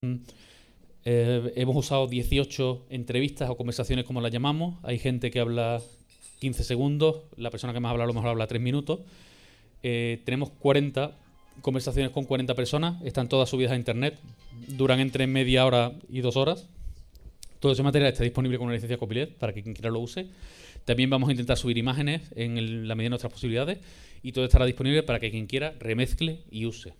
Mm, hemos usado 18 entrevistas o conversaciones, como las llamamos. Hay gente que habla 15 segundos, la persona que más habla a lo mejor habla 3 minutos. Tenemos 40 conversaciones con 40 personas, están todas subidas a internet, duran entre media hora y 2 horas. Todo ese material está disponible con una licencia copyleft para que quien quiera lo use. También vamos a intentar subir imágenes en la medida de nuestras posibilidades y todo estará disponible para que quien quiera remezcle y use.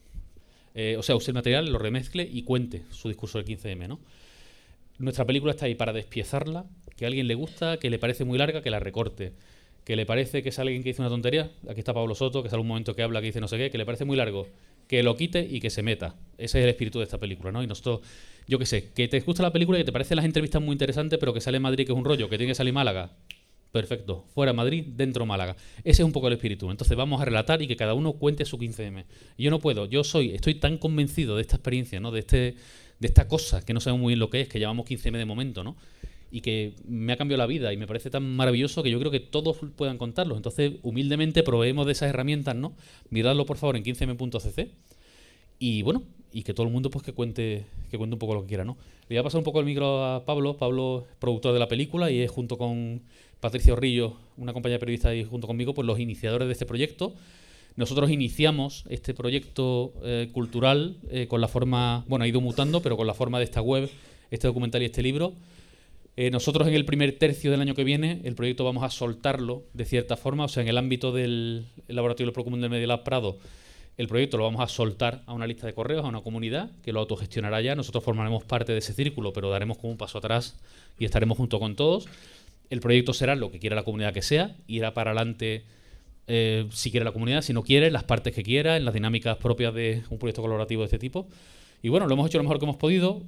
O sea, use el material, lo remezcle y cuente su discurso del 15M, ¿no? Nuestra película está ahí para despiezarla, que a alguien le gusta, que le parece muy larga, que la recorte, que le parece que sale alguien que dice una tontería, aquí está Pablo Soto, que sale un momento que habla, que dice no sé qué, que le parece muy largo, que lo quite y que se meta. Ese es el espíritu de esta película, ¿no? Y nosotros, yo qué sé, que te gusta la película y que te parecen las entrevistas muy interesantes, pero que sale en Madrid, que es un rollo, que tiene que salir Málaga. Perfecto, fuera Madrid, dentro Málaga. Ese es un poco el espíritu. Entonces vamos a relatar y que cada uno cuente su 15M. Y yo no puedo, estoy tan convencido de esta experiencia, ¿no? De esta cosa que no sabemos muy bien lo que es, que llamamos 15M de momento, ¿no? Y que me ha cambiado la vida y me parece tan maravilloso que yo creo que todos puedan contarlo. Entonces, humildemente proveemos de esas herramientas, ¿no? Miradlo por favor en 15m.cc y bueno, y que todo el mundo pues que cuente un poco lo que quiera, ¿no? Le voy a pasar un poco el micro a Pablo. Pablo es productor de la película y es, junto con Patricia Orrillo, una compañía de periodistas, y junto conmigo, pues los iniciadores de este proyecto. Nosotros iniciamos este proyecto cultural con la forma, bueno, ha ido mutando, pero con la forma de esta web, este documental y este libro. Nosotros en el primer tercio del año que viene el proyecto vamos a soltarlo de cierta forma, o sea, en el ámbito del Laboratorio del Procomún del Media Lab Prado, el proyecto lo vamos a soltar a una lista de correos, a una comunidad que lo autogestionará ya. Nosotros formaremos parte de ese círculo, pero daremos como un paso atrás y estaremos junto con todos. El proyecto será lo que quiera la comunidad que sea, irá para adelante si quiere la comunidad, si no quiere, las partes que quiera, en las dinámicas propias de un proyecto colaborativo de este tipo. Y bueno, lo hemos hecho lo mejor que hemos podido.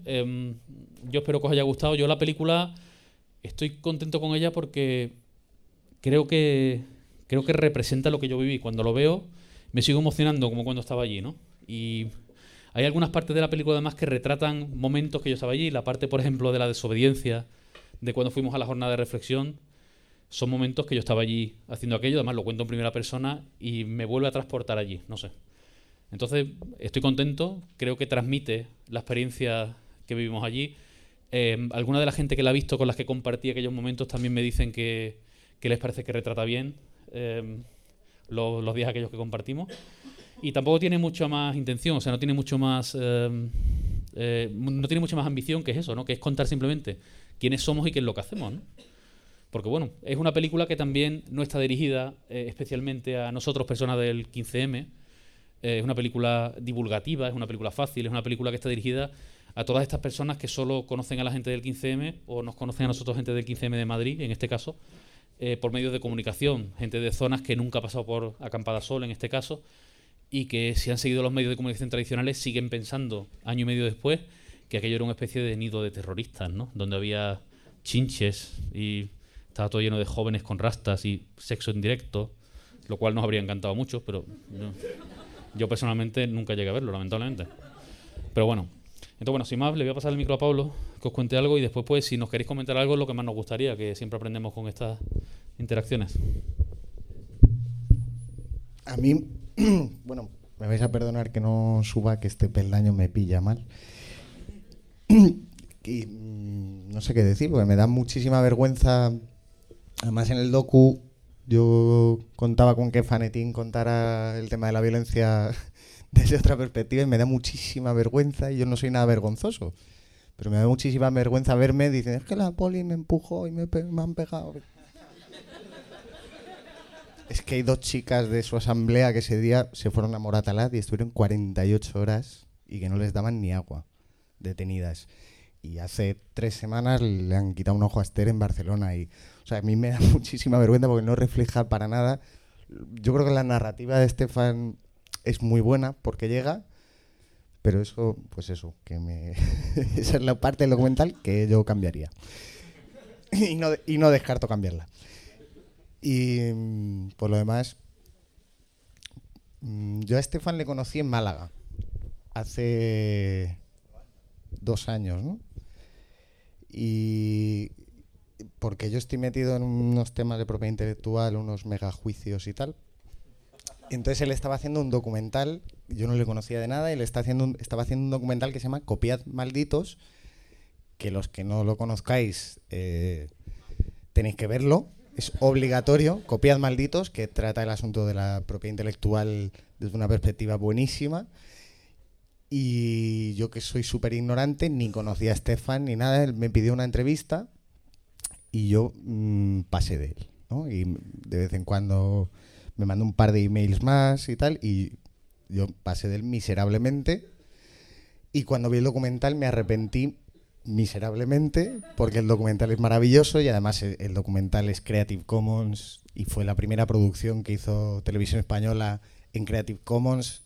Yo espero que os haya gustado. Yo la película estoy contento con ella porque creo que representa lo que yo viví. Cuando lo veo me sigo emocionando como cuando estaba allí, ¿no? Y hay algunas partes de la película además que retratan momentos que yo estaba allí. La parte, por ejemplo, de la desobediencia, de cuando fuimos a la jornada de reflexión, son momentos que yo estaba allí haciendo aquello. Además lo cuento en primera persona y me vuelve a transportar allí, no sé. Entonces estoy contento, creo que transmite la experiencia que vivimos allí. Alguna de la gente que la ha visto, con las que compartí aquellos momentos, también me dicen que les parece que retrata bien los días aquellos que compartimos. Y tampoco tiene mucha más intención, o sea, no tiene mucho más no tiene mucha más ambición que eso, ¿no? Que es contar simplemente quiénes somos y qué es lo que hacemos, ¿no? Porque bueno, es una película que también no está dirigida especialmente a nosotros, personas del 15M. Es una película divulgativa, es una película fácil, es una película que está dirigida a todas estas personas que solo conocen a la gente del 15M o nos conocen a nosotros, gente del 15M de Madrid, en este caso, por medios de comunicación, gente de zonas que nunca ha pasado por Acampada Sol, en este caso, y que, si han seguido los medios de comunicación tradicionales, siguen pensando, año y medio después, que aquello era una especie de nido de terroristas, ¿no? Donde había chinches y estaba todo lleno de jóvenes con rastas y sexo en directo, lo cual nos habría encantado mucho, pero yo personalmente nunca llegué a verlo, lamentablemente. Pero bueno, entonces bueno, sin más, le voy a pasar el micro a Pablo, que os cuente algo, y después, pues, si nos queréis comentar algo, es lo que más nos gustaría, que siempre aprendemos con estas interacciones. A mí, bueno, me vais a perdonar que no suba, que este peldaño me pilla mal. Y no sé qué decir, porque me da muchísima vergüenza. Además, en el docu yo contaba con que Fanetín contara el tema de la violencia desde otra perspectiva, y me da muchísima vergüenza, y yo no soy nada vergonzoso, pero me da muchísima vergüenza verme diciendo, es que la poli me empujó y me han pegado. Es que hay 2 chicas de su asamblea que ese día se fueron a Moratalaz y estuvieron 48 horas y que no les daban ni agua, detenidas. Y hace 3 semanas le han quitado un ojo a Esther en Barcelona. Y, o sea, a mí me da muchísima vergüenza porque no refleja para nada. Yo creo que la narrativa de Estefan es muy buena porque llega, pero eso, pues eso, esa es la parte del documental que yo cambiaría. Y no descarto cambiarla. Y por lo demás, yo a Estefan le conocí en Málaga hace 2 años, ¿no? Y porque yo estoy metido en unos temas de propiedad intelectual, unos megajuicios y tal. Entonces él estaba haciendo un documental, yo no le conocía de nada, y él estaba haciendo un documental que se llama Copiad Malditos, que los que no lo conozcáis tenéis que verlo, es obligatorio. Copiad Malditos, que trata el asunto de la propiedad intelectual desde una perspectiva buenísima. Y yo, que soy súper ignorante, ni conocía a Estefan ni nada, él me pidió una entrevista y yo pasé de él, ¿no? Y de vez en cuando me mandó un par de emails más y tal, y yo pasé de él miserablemente. Y cuando vi el documental me arrepentí miserablemente, porque el documental es maravilloso y además el documental es Creative Commons y fue la primera producción que hizo Televisión Española en Creative Commons.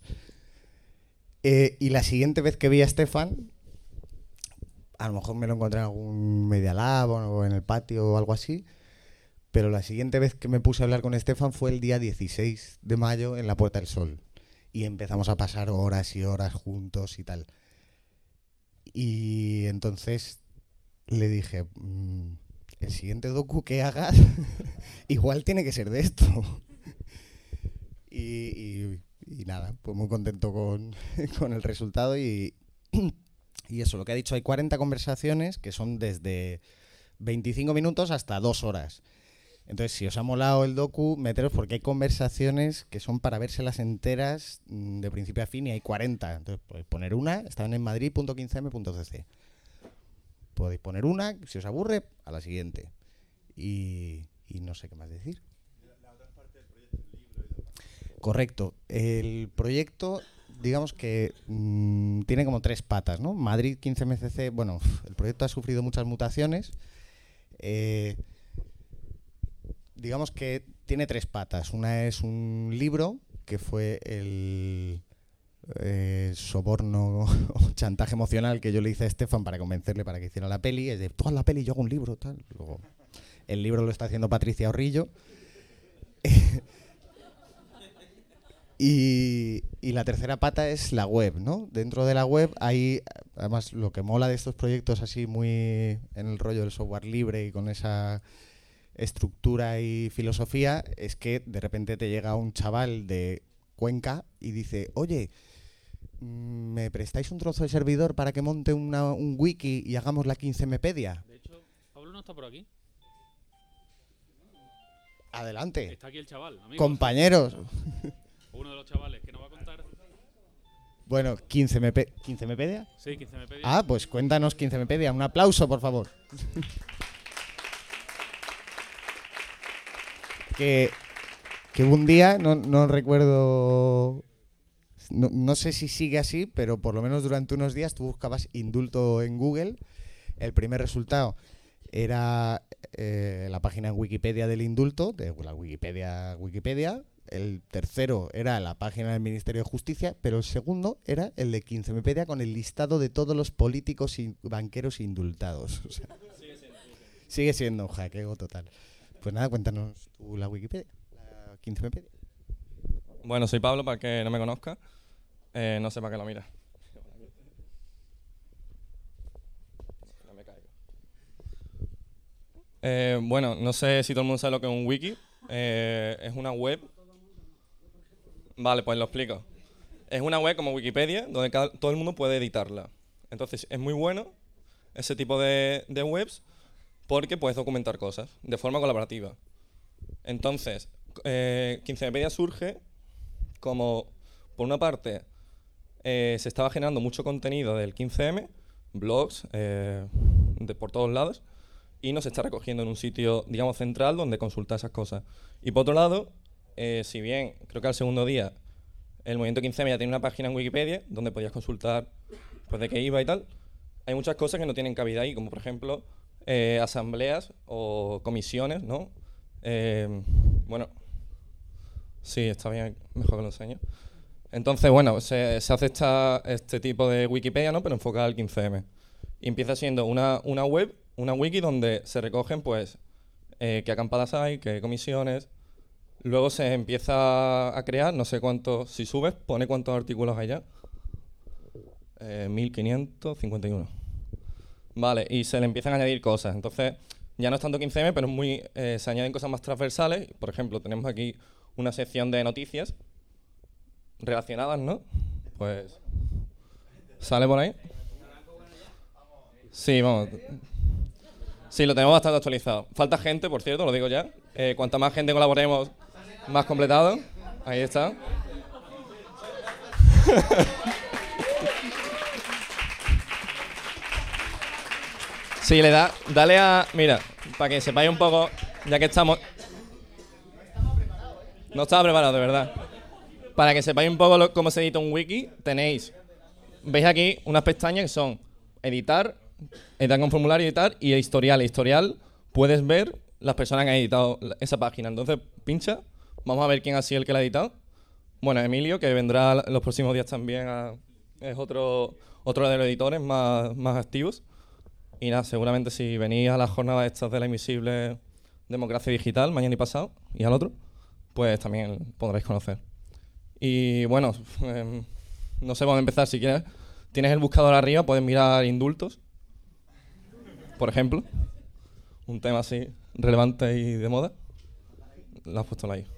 Y la siguiente vez que vi a Estefan, a lo mejor me lo encontré en algún Media Lab o en el patio o algo así, pero la siguiente vez que me puse a hablar con Estefan fue el día 16 de mayo en la Puerta del Sol. Y empezamos a pasar horas y horas juntos y tal. Y entonces le dije, el siguiente docu que hagas igual tiene que ser de esto. Y nada, pues muy contento con el resultado y eso, lo que ha dicho, hay 40 conversaciones que son desde 25 minutos hasta 2 horas. Entonces, si os ha molado el docu, meteros, porque hay conversaciones que son para vérselas enteras de principio a fin y hay 40. Entonces, podéis poner una, están en madrid.15m.cc. Podéis poner una, si os aburre, a la siguiente. Y no sé qué más decir. Correcto. El proyecto, digamos que tiene como 3 patas, ¿no? Madrid 15MCC, bueno, el proyecto ha sufrido muchas mutaciones. Digamos que tiene 3 patas. Una es un libro, que fue el soborno o chantaje emocional que yo le hice a Estefan para convencerle para que hiciera la peli. Es de, tú haz la peli, yo hago un libro, tal. Luego, el libro lo está haciendo Patricia Orrillo. Y la tercera pata es la web, ¿no? Dentro de la web hay, además, lo que mola de estos proyectos así muy en el rollo del software libre y con esa estructura y filosofía, es que de repente te llega un chaval de Cuenca y dice, oye, ¿me prestáis un trozo de servidor para que monte un wiki y hagamos la 15mepedia? De hecho, Pablo no está por aquí. Adelante. Está aquí el chaval, amigo. Compañeros. Uno de los chavales que nos va a contar. Bueno, 15mepedia. Sí, 15mepedia. Ah, pues cuéntanos 15mepedia. Un aplauso, por favor. que un día, no recuerdo, no sé si sigue así, pero por lo menos durante unos días tú buscabas indulto en Google. El primer resultado era la página en Wikipedia del indulto, de la Wikipedia. El tercero era la página del Ministerio de Justicia, pero el segundo era el de 15mepedia con el listado de todos los políticos y banqueros indultados. O sea, sigue siendo un hackeo total. Pues nada, cuéntanos tú la Wikipedia, la 15mepedia. Bueno, soy Pablo, para el que no me conozca. No sé para qué lo mira. No me caigo. Bueno, no sé si todo el mundo sabe lo que es un wiki. Es una web. Vale, pues lo explico. Es una web como Wikipedia, donde todo el mundo puede editarla. Entonces, es muy bueno ese tipo de webs porque puedes documentar cosas de forma colaborativa. Entonces, 15mepedia surge como, por una parte, se estaba generando mucho contenido del 15M, blogs por todos lados, y nos está recogiendo en un sitio, digamos, central donde consultar esas cosas. Y por otro lado, si bien creo que al segundo día el movimiento 15M ya tiene una página en Wikipedia donde podías consultar pues, de qué iba y tal, hay muchas cosas que no tienen cabida ahí, como por ejemplo asambleas o comisiones, ¿no? Bueno, sí, está bien, mejor que lo enseño. Entonces, bueno, se hace este tipo de Wikipedia, ¿no? Pero enfocada al 15M. Y empieza siendo una web, una wiki donde se recogen, pues, qué acampadas hay, qué comisiones. Luego se empieza a crear, no sé cuántos, si subes, pone cuántos artículos hay ya. 1551. Vale, y se le empiezan a añadir cosas. Entonces, ya no es tanto 15M, pero se añaden cosas más transversales. Por ejemplo, tenemos aquí una sección de noticias, relacionadas, ¿no? Pues sale por ahí. Sí, vamos. Sí, lo tenemos bastante actualizado. Falta gente, por cierto, lo digo ya. Cuanta más gente colaboremos, más completado. Ahí está. Sí, dale a... Mira, para que sepáis un poco, ya que estamos... No estaba preparado, de verdad. Para que sepáis un poco cómo se edita un wiki, veis aquí unas pestañas que son editar con formulario, editar y historial. El historial puedes ver las personas que han editado esa página. Entonces, pincha, vamos a ver quién ha sido el que la ha editado. Bueno, Emilio, que vendrá los próximos días también, es otro de los editores más activos. Y nada, seguramente si venís a las jornadas estas de la invisible democracia digital, mañana y pasado, y al otro, pues también podréis conocer. Y bueno, no sé cómo empezar. Si quieres, tienes el buscador arriba, puedes mirar indultos, por ejemplo. Un tema así relevante y de moda. Lo has puesto ahí.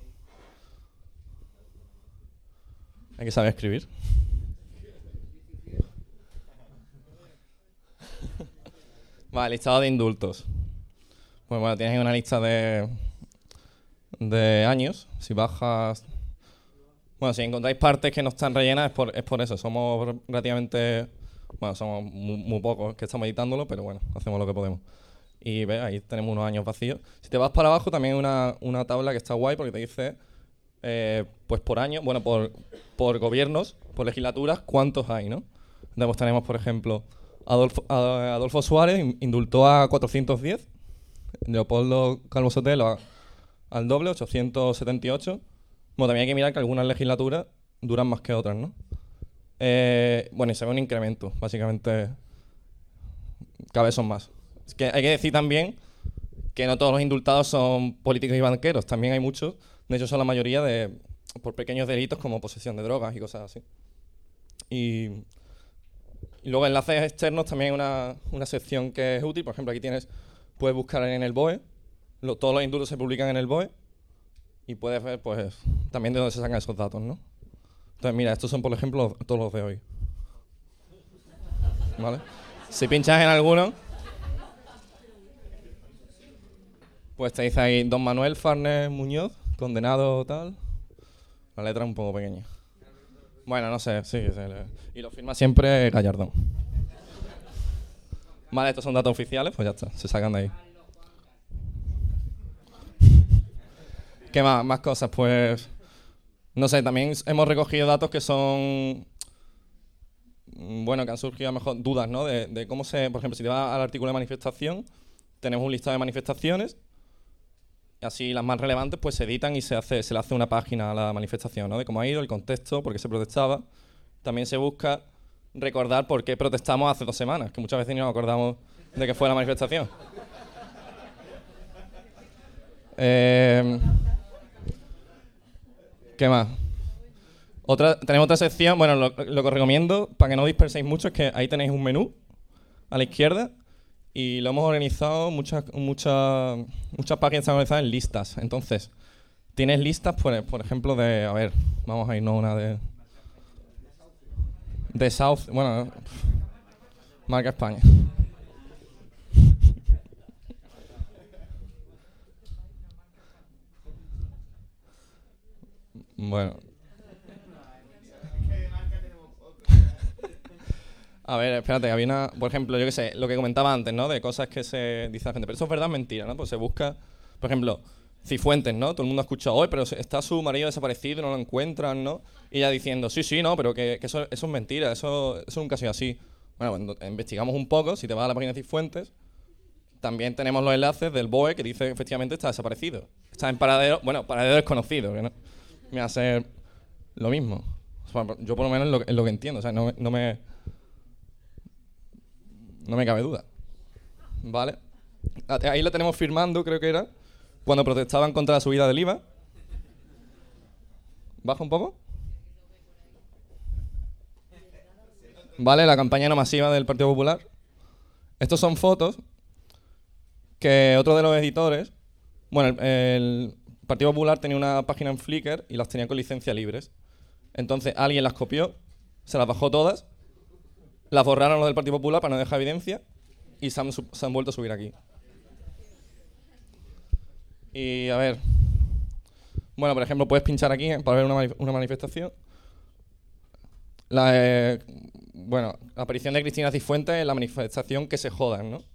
Hay que saber escribir. Vale, listado de indultos. Pues bueno, tienes ahí una lista de años. Si bajas... Bueno, si encontráis partes que no están rellenas es por eso. Somos relativamente... Bueno, somos muy pocos que estamos editándolo, pero bueno, hacemos lo que podemos. Y ve, ahí tenemos unos años vacíos. Si te vas para abajo también hay una tabla que está guay porque te dice, pues por año, bueno, por gobiernos, por legislaturas, cuántos hay, ¿no? Entonces pues tenemos, por ejemplo, Adolfo Suárez indultó a 410, Leopoldo Calvo Sotelo al doble, 878. Bueno, también hay que mirar que algunas legislaturas duran más que otras, ¿no? Bueno, y se ve un incremento, básicamente cada vez son más. Es que hay que decir también que no todos los indultados son políticos y banqueros, también hay muchos, de hecho son la mayoría por pequeños delitos como posesión de drogas y cosas así. Y luego enlaces externos también hay una sección que es útil, por ejemplo aquí puedes buscar en el BOE, todos los indultos se publican en el BOE y puedes ver pues también de dónde se sacan esos datos, ¿no? Entonces mira, estos son por ejemplo todos los de hoy. ¿Vale? Si pinchas en alguno, pues te dice ahí Don Manuel Farnes Muñoz, condenado tal. La letra es un poco pequeña. Bueno, no sé, sí. Y lo firma siempre Gallardón. Vale, estos son datos oficiales, pues ya está, se sacan de ahí. ¿Qué más? Más cosas, pues... No sé, también hemos recogido datos que son... Bueno, que han surgido a lo mejor dudas, ¿no? De cómo se... Por ejemplo, si te vas al artículo de manifestación, tenemos un listado de manifestaciones, y así las más relevantes pues se editan y se le hace una página a la manifestación, ¿no? De cómo ha ido, el contexto, por qué se protestaba. También se busca recordar por qué protestamos hace 2 semanas, que muchas veces no nos acordamos de que fue la manifestación. ¿Qué más? Tenemos otra sección, bueno, lo que os recomiendo, para que no disperséis mucho, es que ahí tenéis un menú a la izquierda y lo hemos organizado, muchas páginas están organizadas en listas. Entonces, tienes listas, por ejemplo, a ver, vamos a irnos a una de South, bueno, marca España. Bueno. A ver, espérate, había por ejemplo, yo qué sé, lo que comentaba antes, ¿no? De cosas que se dice la gente, pero eso es verdad o mentira, ¿no? Pues se busca, por ejemplo, Cifuentes, ¿no? Todo el mundo ha escuchado hoy, pero está su marido desaparecido y no lo encuentran, ¿no? Y ella diciendo, sí, no, pero que eso es mentira, eso nunca ha sido así. Bueno, cuando investigamos un poco, si te vas a la página de Cifuentes, también tenemos los enlaces del BOE que dice que efectivamente está desaparecido. Está en paradero desconocido, que no me va a ser lo mismo. O sea, yo por lo menos es lo que entiendo, o sea, no me cabe duda. ¿Vale? Ahí lo tenemos firmando, creo que era, cuando protestaban contra la subida del IVA. ¿Baja un poco? ¿Vale? La campaña no masiva del Partido Popular. Estos son fotos que otro de los editores... Bueno, el Partido Popular tenía una página en Flickr y las tenía con licencia libres. Entonces alguien las copió, se las bajó todas, las borraron los del Partido Popular para no dejar evidencia y se han vuelto a subir aquí. Y a ver, bueno, por ejemplo, puedes pinchar aquí para ver una manifestación. La aparición de Cristina Cifuentes en la manifestación Que se jodan, ¿no?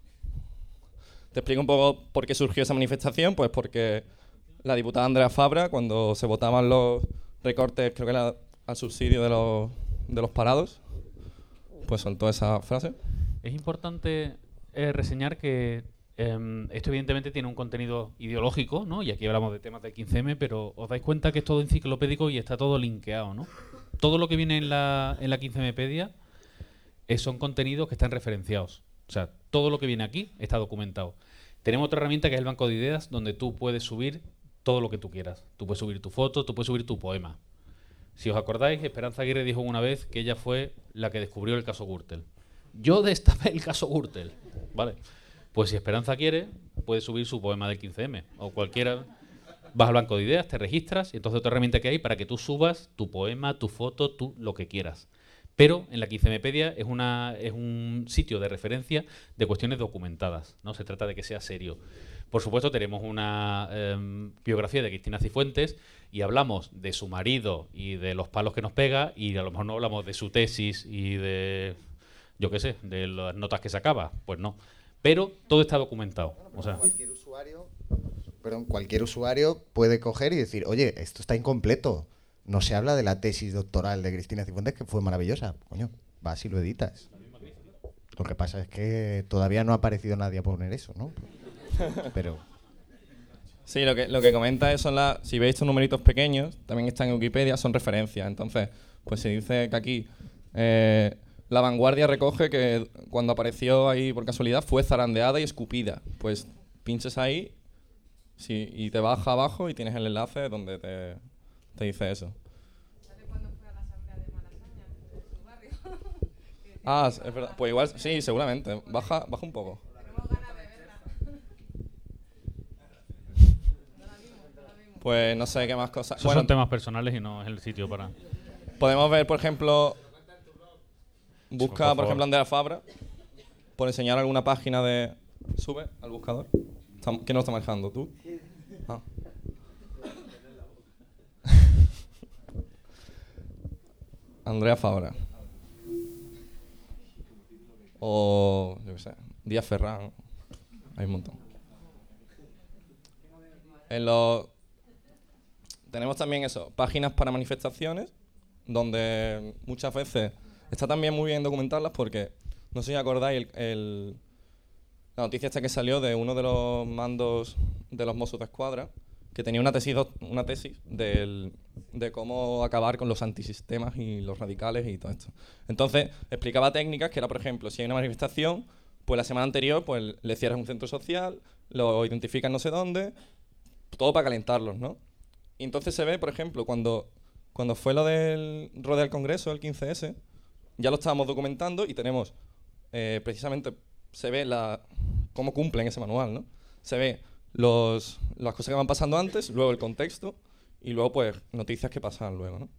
Te explico un poco por qué surgió esa manifestación. Pues porque la diputada Andrea Fabra, cuando se votaban los recortes, creo que era al subsidio de los parados, pues soltó esa frase. Es importante reseñar que esto evidentemente tiene un contenido ideológico, ¿no? Y aquí hablamos de temas del 15M, pero os dais cuenta que es todo enciclopédico y está todo linkeado, ¿no? Todo lo que viene en la 15Mpedia son contenidos que están referenciados. O sea, todo lo que viene aquí está documentado. Tenemos otra herramienta que es el banco de ideas, donde tú puedes subir todo lo que tú quieras. Tú puedes subir tu foto, tú puedes subir tu poema. Si os acordáis, Esperanza Aguirre dijo una vez que ella fue la que descubrió el caso Gürtel. Yo destapé el caso Gürtel, ¿vale? Pues si Esperanza quiere, puede subir su poema del 15M o cualquiera. Vas al banco de ideas, te registras y entonces otra herramienta que hay para que tú subas tu poema, tu foto, lo que quieras. Pero en la 15Mpedia es un sitio de referencia de cuestiones documentadas, ¿no? Se trata de que sea serio. Por supuesto, tenemos una biografía de Cristina Cifuentes y hablamos de su marido y de los palos que nos pega y a lo mejor no hablamos de su tesis y de, yo qué sé, de las notas que sacaba. Pues no. Pero todo está documentado. O sea, cualquier usuario puede coger y decir, oye, esto está incompleto. No se habla de la tesis doctoral de Cristina Cifuentes, que fue maravillosa. Coño, vas y lo editas. Lo que pasa es que todavía no ha aparecido nadie a poner eso, ¿no? Pero... Sí, lo que comenta es si veis estos numeritos pequeños, también están en Wikipedia, son referencias. Entonces, pues se dice que aquí La Vanguardia recoge que cuando apareció ahí por casualidad fue zarandeada y escupida. Pues pinches ahí y te baja abajo y tienes el enlace donde te dice eso. ¿Sabe cuándo fue a la asamblea de Malasaña, de su barrio? Ah, es verdad. Pues igual, sí, seguramente. Baja un poco. Tenemos ganas de verla. Pues no sé qué más cosas. esos son temas personales y no es el sitio para... Podemos ver, por ejemplo, busca, por por ejemplo, favor. Andrea Fabra, por enseñar alguna página de... Sube al buscador. ¿Quién lo está manejando? ¿Tú? Ah. Andrea Fabra. O, yo qué sé, Díaz Ferrán. Hay un montón. Tenemos también eso, páginas para manifestaciones, donde muchas veces está también muy bien documentarlas porque, no sé si acordáis, la noticia esta que salió de uno de los mandos de los Mossos de Escuadra, que tenía una tesis de cómo acabar con los antisistemas y los radicales y todo esto. Entonces, explicaba técnicas que era, por ejemplo, si hay una manifestación, pues la semana anterior pues le cierras un centro social, lo identificas no sé dónde, todo para calentarlos, ¿no? Y entonces se ve, por ejemplo, cuando fue lo del rodeo al Congreso, el 15S, ya lo estábamos documentando y tenemos, precisamente, se ve cómo cumplen ese manual, ¿no? Se ve las cosas que van pasando antes, luego el contexto y luego pues noticias que pasan luego, ¿no?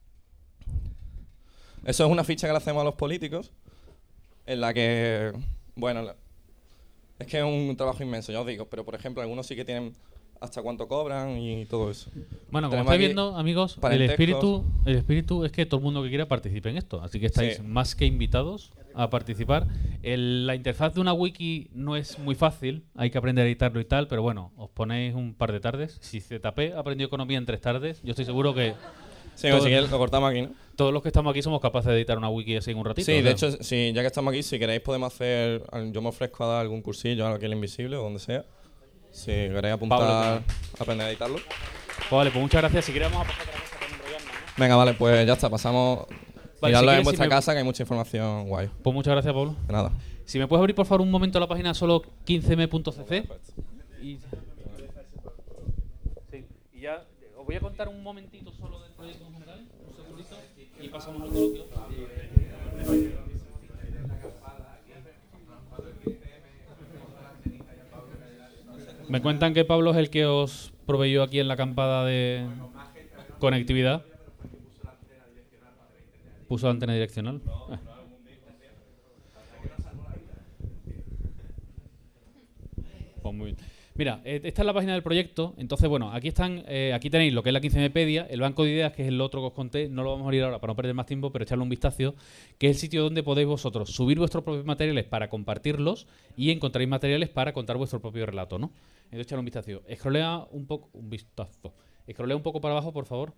Eso es una ficha que le hacemos a los políticos en la que, bueno, es que es un trabajo inmenso, ya os digo, pero por ejemplo algunos sí que tienen hasta cuánto cobran y todo eso. Bueno, como Tenemos estáis aquí viendo, amigos, el parentescos. espíritu es que todo el mundo que quiera participe en esto. Así que estáis Sí. más que invitados a participar. La interfaz de una wiki no es muy fácil, hay que aprender a editarlo y tal, pero bueno, os ponéis un par de tardes. Si ZP aprendió economía en 3 tardes, yo estoy seguro que Sí, todo- así que lo cortamos aquí, ¿no? todos los que estamos aquí somos capaces de editar una wiki así en un ratito. Sí, o de sea. hecho, sí, ya que estamos aquí, si queréis podemos hacer, yo me ofrezco a dar algún cursillo aquí en el Invisible o donde sea. Si queréis apuntar Pablo, a aprender a editarlo. Pues vale, pues muchas gracias. Si queremos pasar otra cosa para no enrollarnos, ¿no? Venga, vale, pues ya está, pasamos. Vale, Miradlo si quieres, en vuestra si me- casa que hay mucha información guay. Pues muchas gracias, Pablo. De nada. Si me puedes abrir por favor un momento la página solo 15m.cc. Y... Sí, y ya os voy a contar un momentito solo del proyecto en general, un segundito, y pasamos al coloquio. Me cuentan que Pablo es el que os proveyó aquí en la acampada de conectividad. ¿Puso la antena direccional? Pues muy bien. Mira, esta es la página del proyecto. Entonces, bueno, aquí tenéis lo que es la 15Mpedia, el banco de ideas, que es el otro que os conté. No lo vamos a abrir ahora para no perder más tiempo, pero echarle un vistazo, que es el sitio donde podéis vosotros subir vuestros propios materiales para compartirlos y encontraréis materiales para contar vuestro propio relato, ¿no? Entonces, echarle un vistazo. Scrollea un poco para abajo, por favor.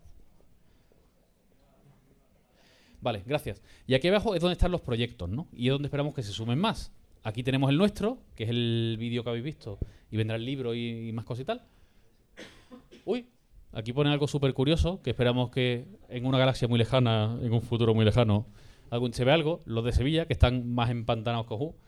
Vale, gracias. Y aquí abajo es donde están los proyectos, ¿no? Y es donde esperamos que se sumen más. Aquí tenemos el nuestro, que es el vídeo que habéis visto, y vendrá el libro y más cosas y tal. Uy, aquí pone algo súper curioso, que esperamos que en una galaxia muy lejana, en un futuro muy lejano, se vea algo. Los de Sevilla, que están más empantanados que Ojú.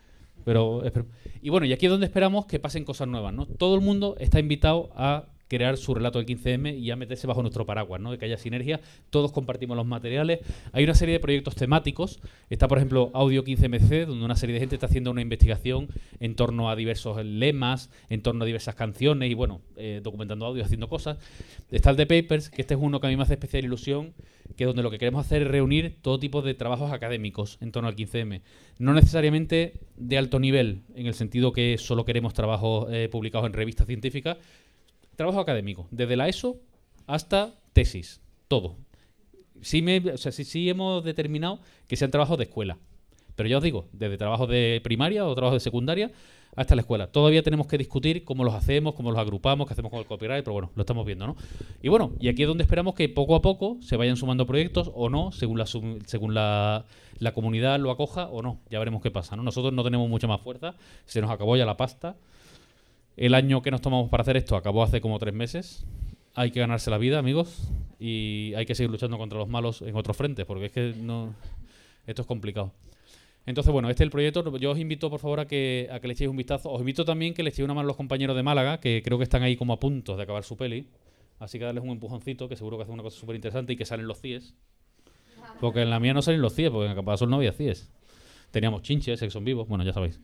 Y bueno, y aquí es donde esperamos que pasen cosas nuevas, ¿no? Todo el mundo está invitado a crear su relato del 15M y a meterse bajo nuestro paraguas, ¿no? De que haya sinergia, todos compartimos los materiales. Hay una serie de proyectos temáticos. Está, por ejemplo, Audio 15MC, donde una serie de gente está haciendo una investigación en torno a diversos lemas, en torno a diversas canciones y, bueno, documentando audio, haciendo cosas. Está el de Papers, que este es uno que a mí me hace especial ilusión, que es donde lo que queremos hacer es reunir todo tipo de trabajos académicos en torno al 15M. No necesariamente de alto nivel, en el sentido que solo queremos trabajos publicados en revistas científicas. Trabajo académico, desde la ESO hasta tesis, todo. Sí hemos determinado que sean trabajos de escuela, pero ya os digo, desde trabajos de primaria o trabajos de secundaria hasta la escuela. Todavía tenemos que discutir cómo los hacemos, cómo los agrupamos, qué hacemos con el copyright, pero bueno, lo estamos viendo, ¿no? Y bueno, y aquí es donde esperamos que poco a poco se vayan sumando proyectos o no, según la comunidad lo acoja o no. Ya veremos qué pasa, ¿no? Nosotros no tenemos mucha más fuerza, se nos acabó ya la pasta. El año que nos tomamos para hacer esto acabó hace como 3 meses. Hay que ganarse la vida, amigos, y hay que seguir luchando contra los malos en otros frentes, porque es que esto es complicado. Entonces, bueno, este es el proyecto. Yo os invito, por favor, a que le echéis un vistazo. Os invito también que le echéis una mano a los compañeros de Málaga, que creo que están ahí como a punto de acabar su peli. Así que darles un empujoncito, que seguro que hacen una cosa súper interesante y que salen los CIEs. Porque en la mía no salen los CIEs, porque en Capazol no había CIEs. Teníamos chinches, sexo en vivo, bueno, ya sabéis.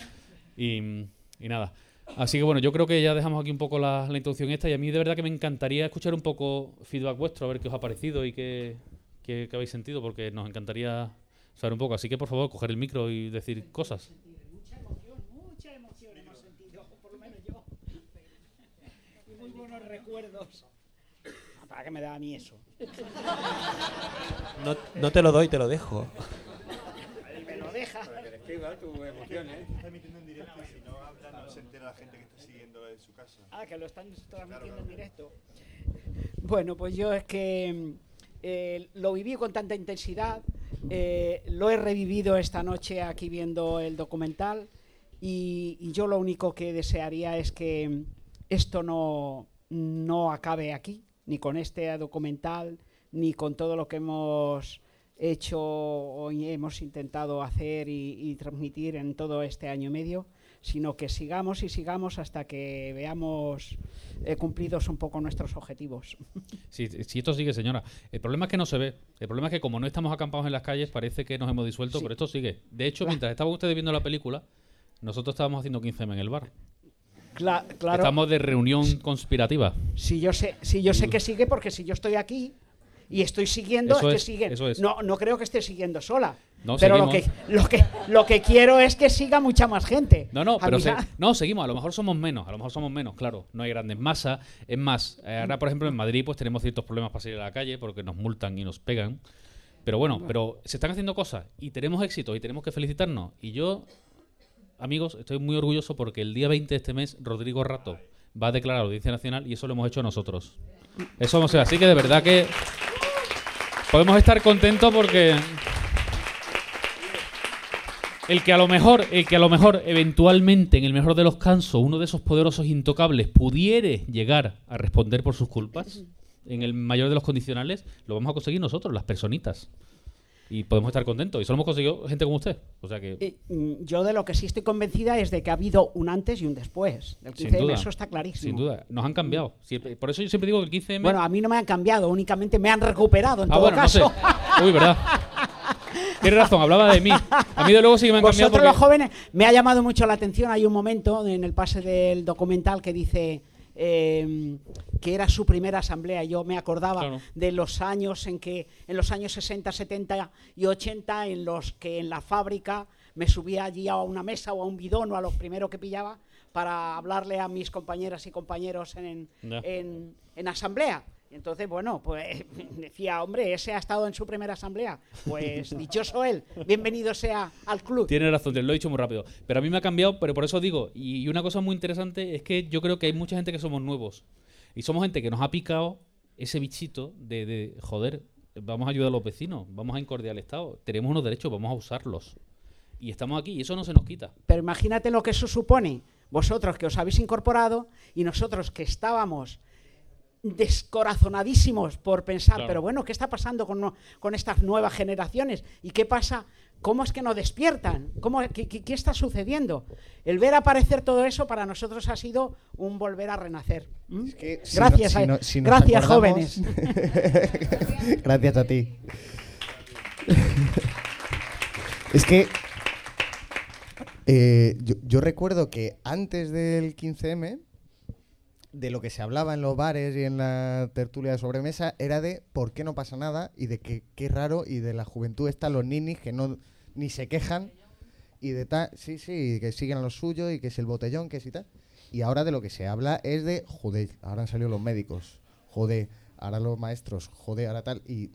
Y nada. Así que bueno, yo creo que ya dejamos aquí un poco la introducción esta, y a mí de verdad que me encantaría escuchar un poco feedback vuestro, a ver qué os ha parecido y qué habéis sentido, porque nos encantaría saber un poco. Así que por favor, coger el micro y decir cosas. Mucha emoción hemos sentido, por lo menos yo. Y muy buenos recuerdos. ¿Para qué me da a mí eso? No te lo doy, te lo dejo. Y me lo deja. Está emitiendo en directo y si no habla no se entera la gente que está siguiendo en su casa. Ah, que lo están transmitiendo en directo. Bueno, pues yo es que lo viví con tanta intensidad, lo he revivido esta noche aquí viendo el documental y yo lo único que desearía es que esto no acabe aquí, ni con este documental, ni con todo lo que hemos hecho o hemos intentado hacer y transmitir en todo este año y medio, sino que sigamos y sigamos hasta que veamos cumplidos un poco nuestros objetivos. Sí, esto sigue, señora. El problema es que no se ve. El problema es que como no estamos acampados en las calles, parece que nos hemos disuelto, sí. Pero esto sigue. De hecho, mientras estaban ustedes viendo la película, nosotros estábamos haciendo 15M en el bar. Claro. Estamos de reunión conspirativa. Si yo sé que sigue, porque si yo estoy aquí y estoy siguiendo, siguen. Eso es. No creo que esté siguiendo sola. No, pero seguimos. lo que quiero es que siga mucha más gente. No, seguimos. A lo mejor somos menos, claro. No hay grandes masas. Es más, ahora, por ejemplo, en Madrid pues tenemos ciertos problemas para salir a la calle porque nos multan y nos pegan. Pero bueno, pero se están haciendo cosas y tenemos éxito y tenemos que felicitarnos. Y yo, amigos, estoy muy orgulloso porque el día 20 de este mes Rodrigo Rato va a declarar a la Audiencia Nacional y eso lo hemos hecho nosotros. Eso vamos a hacer. Así que de verdad que podemos estar contentos porque el que a lo mejor eventualmente, en el mejor de los casos, uno de esos poderosos intocables pudiere llegar a responder por sus culpas, en el mayor de los condicionales, lo vamos a conseguir nosotros, las personitas. Y podemos estar contentos. Y solo hemos conseguido gente como usted. O sea que yo de lo que sí estoy convencida es de que ha habido un antes y un después. Del 15M, sin duda, eso está clarísimo. Sin duda. Nos han cambiado. Por eso yo siempre digo que el 15M... Bueno, a mí no me han cambiado, únicamente me han recuperado en todo caso. No sé. Uy, verdad. Tienes razón, hablaba de mí. A mí de luego sí que me han cambiado porque... los jóvenes, me ha llamado mucho la atención. Hay un momento en el pase del documental que dice... que era su primera asamblea. Yo me acordaba Claro. de los años en los años 60, 70 y 80, en los que en la fábrica me subía allí a una mesa o a un bidón o a lo primero que pillaba para hablarle a mis compañeras y compañeros Ya. en asamblea. Entonces, bueno, pues decía, hombre, ese ha estado en su primera asamblea. Pues dichoso él, bienvenido sea al club. Tiene razón, te lo he dicho muy rápido. Pero a mí me ha cambiado, pero por eso digo, y una cosa muy interesante es que yo creo que hay mucha gente que somos nuevos. Y somos gente que nos ha picado ese bichito de joder, vamos a ayudar a los vecinos, vamos a incordiar al Estado, tenemos unos derechos, vamos a usarlos. Y estamos aquí, y eso no se nos quita. Pero imagínate lo que eso supone. Vosotros que os habéis incorporado y nosotros que estábamos descorazonadísimos por pensar, Claro. pero bueno, ¿qué está pasando con estas nuevas generaciones? ¿Y qué pasa? ¿Cómo es que no despiertan? ¿Qué está sucediendo? El ver aparecer todo eso para nosotros ha sido un volver a renacer. ¿Mm? Es que Gracias, si nos gracias acordamos- jóvenes. Gracias a ti. Es que yo recuerdo que antes del 15M, de lo que se hablaba en los bares y en la tertulia de sobremesa, era de por qué no pasa nada y de que qué raro, y de la juventud están los ninis que no ni se quejan y de tal, sí, que siguen a lo suyo y que es el botellón, que es y tal. Y ahora de lo que se habla es de, joder, ahora han salido los médicos, joder, ahora los maestros, joder, ahora tal, y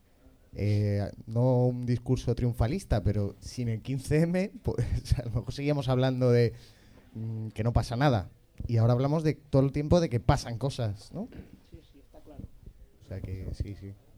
no un discurso triunfalista, pero sin el 15M, pues a lo mejor seguíamos hablando de que no pasa nada. Y ahora hablamos de todo el tiempo de que pasan cosas, ¿no? Sí, está claro. O sea que sí.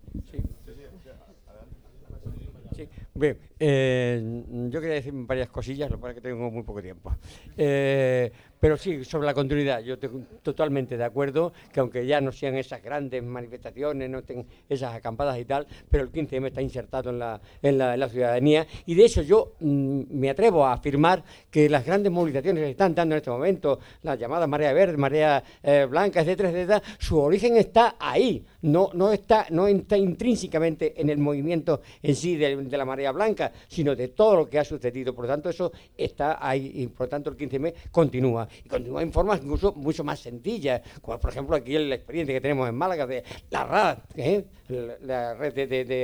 Sí. Bien, yo quería decir varias cosillas, lo que pasa es que tengo muy poco tiempo. Pero sí, sobre la continuidad, yo estoy totalmente de acuerdo que aunque ya no sean esas grandes manifestaciones, no estén esas acampadas y tal, pero el 15M está insertado en la ciudadanía, y de hecho yo me atrevo a afirmar que las grandes movilizaciones que se están dando en este momento, las llamadas marea verde, marea blanca, etcétera, su origen está ahí, no está intrínsecamente en el movimiento en sí de la marea blanca, sino de todo lo que ha sucedido. Por lo tanto, eso está ahí, y por lo tanto el 15M continúa, y continúa en formas incluso mucho más sencillas, como por ejemplo aquí la experiencia que tenemos en Málaga de la RAD, la red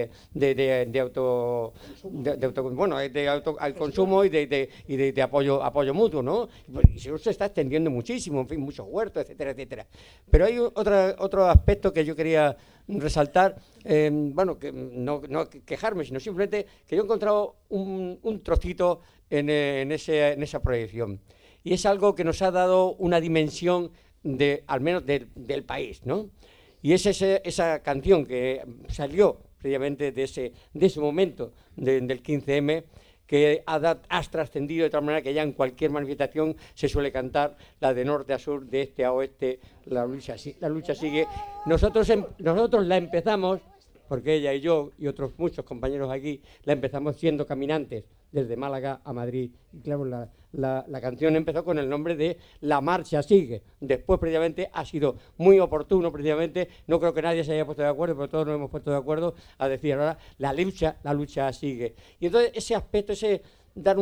al consumo y de apoyo mutuo, ¿no? Y eso se está extendiendo muchísimo, en fin, muchos huertos, etcétera. Pero hay otro aspecto que yo quería resaltar, bueno, que no quejarme, sino simplemente que yo he encontrado un trocito en esa proyección. Y es algo que nos ha dado una dimensión, al menos del país, ¿no? Y es esa canción que salió previamente de ese momento del 15M, que has trascendido de tal manera que ya en cualquier manifestación se suele cantar la de norte a sur, de este a oeste, la lucha sigue. Nosotros la empezamos, porque ella y yo y otros muchos compañeros aquí la empezamos siendo caminantes desde Málaga a Madrid. Y claro, la canción empezó con el nombre de La Marcha Sigue. Después, precisamente, ha sido muy oportuno, precisamente, no creo que nadie se haya puesto de acuerdo, pero todos nos hemos puesto de acuerdo a decir ahora la lucha sigue. Y entonces ese aspecto, dar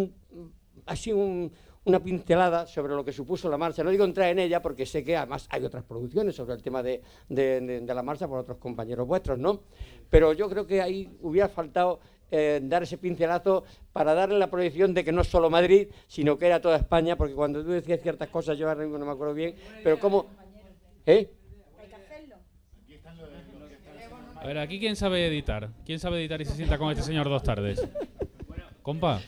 una pincelada sobre lo que supuso la marcha. No digo entrar en ella porque sé que además hay otras producciones sobre el tema de la marcha por otros compañeros vuestros, ¿no? Pero yo creo que ahí hubiera faltado dar ese pincelazo para darle la proyección de que no es solo Madrid, sino que era toda España, porque cuando tú decías ciertas cosas, yo ahora mismo no me acuerdo bien, pero cómo... A ver, aquí ¿quién sabe editar? ¿Quién sabe editar y se sienta con este señor 2 tardes? Compa.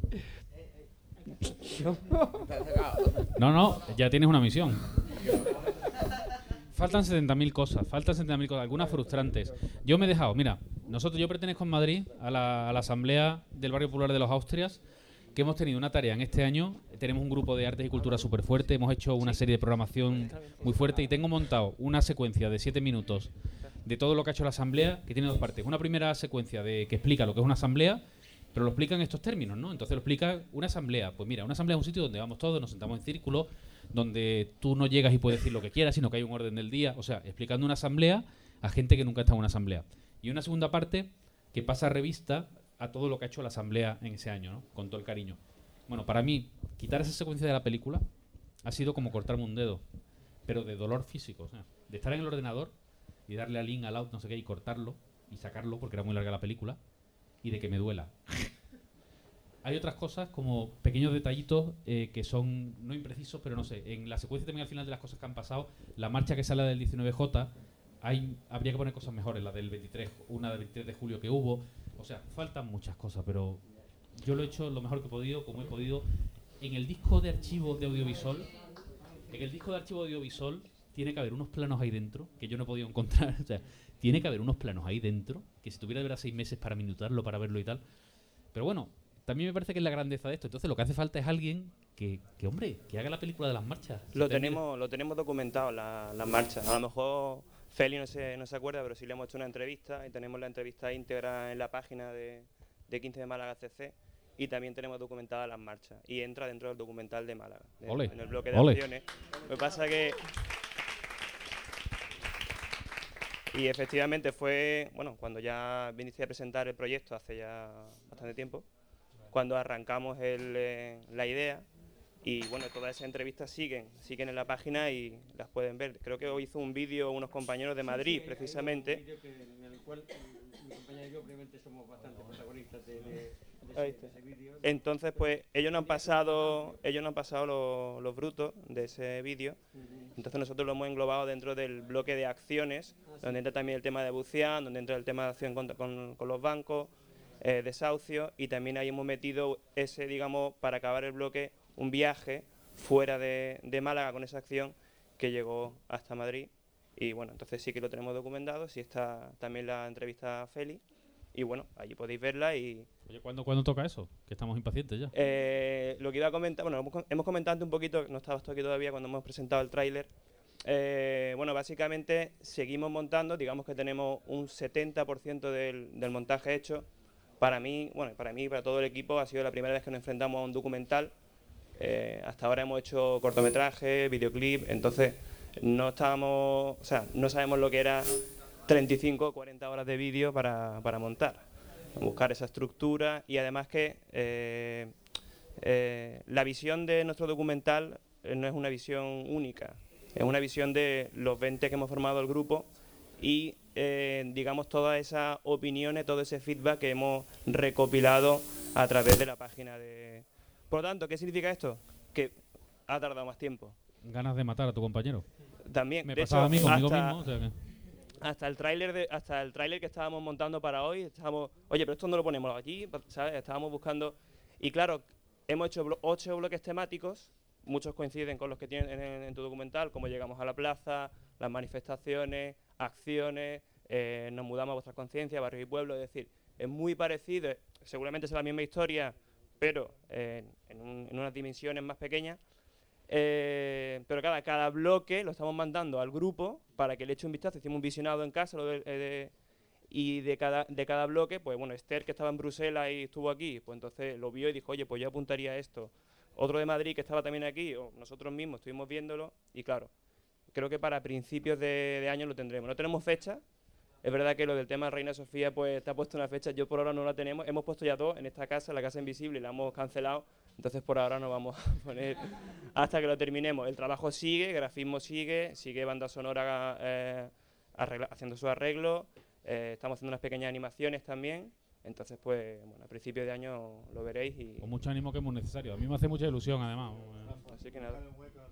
No, ya tienes una misión. Faltan 70.000 cosas, algunas frustrantes. Yo me he dejado, mira, yo pertenezco en Madrid a la Asamblea del Barrio Popular de los Austrias, que hemos tenido una tarea en este año. Tenemos un grupo de artes y cultura súper fuerte, hemos hecho una serie de programación muy fuerte y tengo montado una secuencia de 7 minutos de todo lo que ha hecho la Asamblea, que tiene 2 partes. Una primera secuencia que explica lo que es una asamblea, pero lo explica en estos términos, ¿no? Entonces lo explica una asamblea. Pues mira, una asamblea es un sitio donde vamos todos, nos sentamos en círculo, donde tú no llegas y puedes decir lo que quieras, sino que hay un orden del día. O sea, explicando una asamblea a gente que nunca ha estado en una asamblea. Y una segunda parte que pasa revista a todo lo que ha hecho la asamblea en ese año, ¿no? Con todo el cariño. Bueno, para mí, quitar esa secuencia de la película ha sido como cortarme un dedo. pero de dolor físico, o sea, de estar en el ordenador y darle al in, al out, no sé qué, y cortarlo y sacarlo porque era muy larga la película, y de que me duela. Hay otras cosas como pequeños detallitos que son no imprecisos, pero no sé, en la secuencia también al final de las cosas que han pasado, la marcha que sale del 19J, habría que poner cosas mejores, la del 23, una del 23 de julio que hubo, o sea, faltan muchas cosas, pero yo lo he hecho lo mejor que he podido, como he podido. En el disco de archivo de audiovisual, tiene que haber unos planos ahí dentro que yo no he podido encontrar. O sea, tiene que haber unos planos ahí dentro que si tuviera de verdad 6 meses para minutarlo, para verlo y tal. Pero bueno, también me parece que es la grandeza de esto. Entonces lo que hace falta es alguien que hombre, que haga la película de las marchas. Lo tenemos documentado, las marchas. A lo mejor Feli no se acuerda, pero sí le hemos hecho una entrevista y tenemos la entrevista íntegra en la página de 15 de Málaga CC. Y también tenemos documentadas las marchas. Y entra dentro del documental de Málaga, en el bloque de acciones. Lo que pasa que... Y efectivamente fue, bueno, cuando ya viniste a presentar el proyecto hace ya bastante tiempo, cuando arrancamos la idea. Y bueno, todas esas entrevistas siguen en la página y las pueden ver. Creo que hoy hizo un vídeo unos compañeros de Madrid, precisamente. En el cual mi compañero y yo obviamente somos bastante protagonistas de ese vídeo. Entonces, pues, ellos nos han pasado los brutos de ese vídeo. Entonces nosotros lo hemos englobado dentro del bloque de acciones, donde entra también el tema de bucear, donde entra el tema de acción con los bancos, desahucio, y también ahí hemos metido ese, digamos, para acabar el bloque, un viaje fuera de Málaga con esa acción que llegó hasta Madrid. Y bueno, entonces sí que lo tenemos documentado, sí está también la entrevista a Feli. Y bueno, allí podéis verla y... Oye, ¿cuándo toca eso? Que estamos impacientes ya. Lo que iba a comentar, bueno, hemos comentado un poquito, no estabas tú aquí todavía cuando hemos presentado el tráiler. Bueno, básicamente seguimos montando, digamos que tenemos un 70% del montaje hecho. Para mí, para todo el equipo, ha sido la primera vez que nos enfrentamos a un documental. Hasta ahora hemos hecho cortometrajes, videoclip, entonces no sabemos lo que era 35 o 40 horas de vídeo para montar, buscar esa estructura. Y además que la visión de nuestro documental no es una visión única, es una visión de los 20 que hemos formado el grupo y digamos todas esas opiniones, todo ese feedback que hemos recopilado a través de la página de... Por lo tanto, ¿qué significa esto? Que ha tardado más tiempo. Ganas de matar a tu compañero. También, me de pasaba hecho, a mí conmigo mismo, o sea que... Hasta el tráiler que estábamos montando para hoy, oye, pero esto no lo ponemos aquí, ¿sabes? Estábamos buscando... Y claro, hemos hecho 8 bloques temáticos, muchos coinciden con los que tienen en tu documental, como llegamos a la plaza, las manifestaciones, acciones, nos mudamos a vuestra conciencia, barrio y pueblo, es decir, es muy parecido, seguramente es la misma historia, pero en unas dimensiones más pequeñas. Pero cada bloque lo estamos mandando al grupo para que le eche un vistazo. Hicimos un visionado en casa y de cada bloque, pues bueno, Esther, que estaba en Bruselas y estuvo aquí, pues entonces lo vio y dijo, oye, pues yo apuntaría esto. Otro de Madrid que estaba también aquí, o nosotros mismos estuvimos viéndolo, y claro, creo que para principios de año lo tendremos. No tenemos fecha. Es verdad que lo del tema de Reina Sofía pues está puesto una fecha, yo por ahora no la tenemos. Hemos puesto ya 2 en esta casa, la Casa Invisible, y la hemos cancelado. Entonces por ahora no vamos a poner hasta que lo terminemos. El trabajo sigue, grafismo sigue banda sonora haciendo su arreglo. Estamos haciendo unas pequeñas animaciones también. Entonces pues bueno, a principios de año lo veréis. Y... Con mucho ánimo que es muy necesario. A mí me hace mucha ilusión además. Así que nada.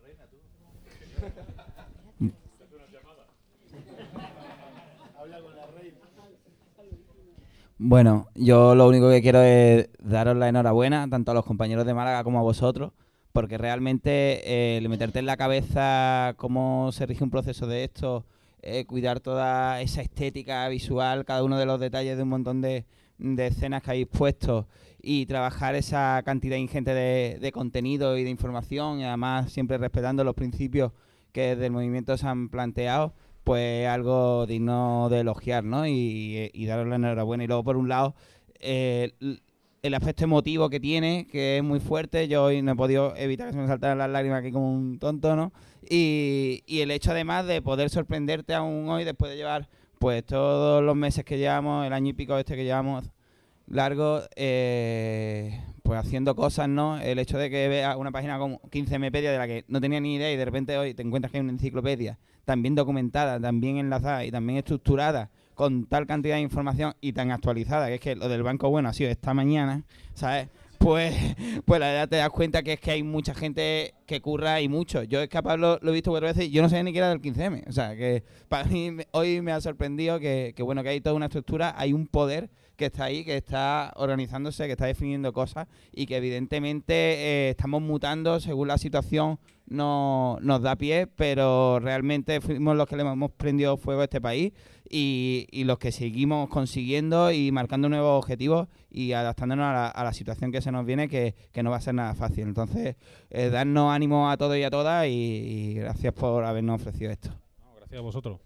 Bueno, yo lo único que quiero es daros la enhorabuena, tanto a los compañeros de Málaga como a vosotros, porque realmente el meterte en la cabeza cómo se rige un proceso de esto, cuidar toda esa estética visual, cada uno de los detalles de un montón de escenas que habéis puesto y trabajar esa cantidad ingente de contenido y de información, y además siempre respetando los principios que desde el movimiento se han planteado, pues algo digno de elogiar, ¿no? Y daros la enhorabuena. Y luego, por un lado, el aspecto emotivo que tiene, que es muy fuerte. Yo hoy no he podido evitar que se me saltaran las lágrimas aquí como un tonto, ¿no? Y el hecho, además, de poder sorprenderte aún hoy, después de llevar pues todos los meses que llevamos, el año y pico que llevamos largo, pues haciendo cosas, ¿no? El hecho de que veas una página como 15mpedia de la que no tenía ni idea y de repente hoy te encuentras que hay una enciclopedia también documentada, también enlazada y también estructurada con tal cantidad de información y tan actualizada, que es que lo del banco bueno ha sido esta mañana, ¿sabes? Pues la verdad te das cuenta que es que hay mucha gente que curra y mucho. Yo es que a Pablo lo he visto 4 veces y yo no sabía ni que era del 15M. O sea, que para mí hoy me ha sorprendido que bueno, que hay toda una estructura, hay un poder que está ahí, que está organizándose, que está definiendo cosas y que evidentemente estamos mutando según la situación nos da pie, pero realmente fuimos los que le hemos prendido fuego a este país y los que seguimos consiguiendo y marcando nuevos objetivos y adaptándonos a la situación que se nos viene, que no va a ser nada fácil. Entonces, darnos ánimo a todos y a todas y gracias por habernos ofrecido esto. No, gracias a vosotros.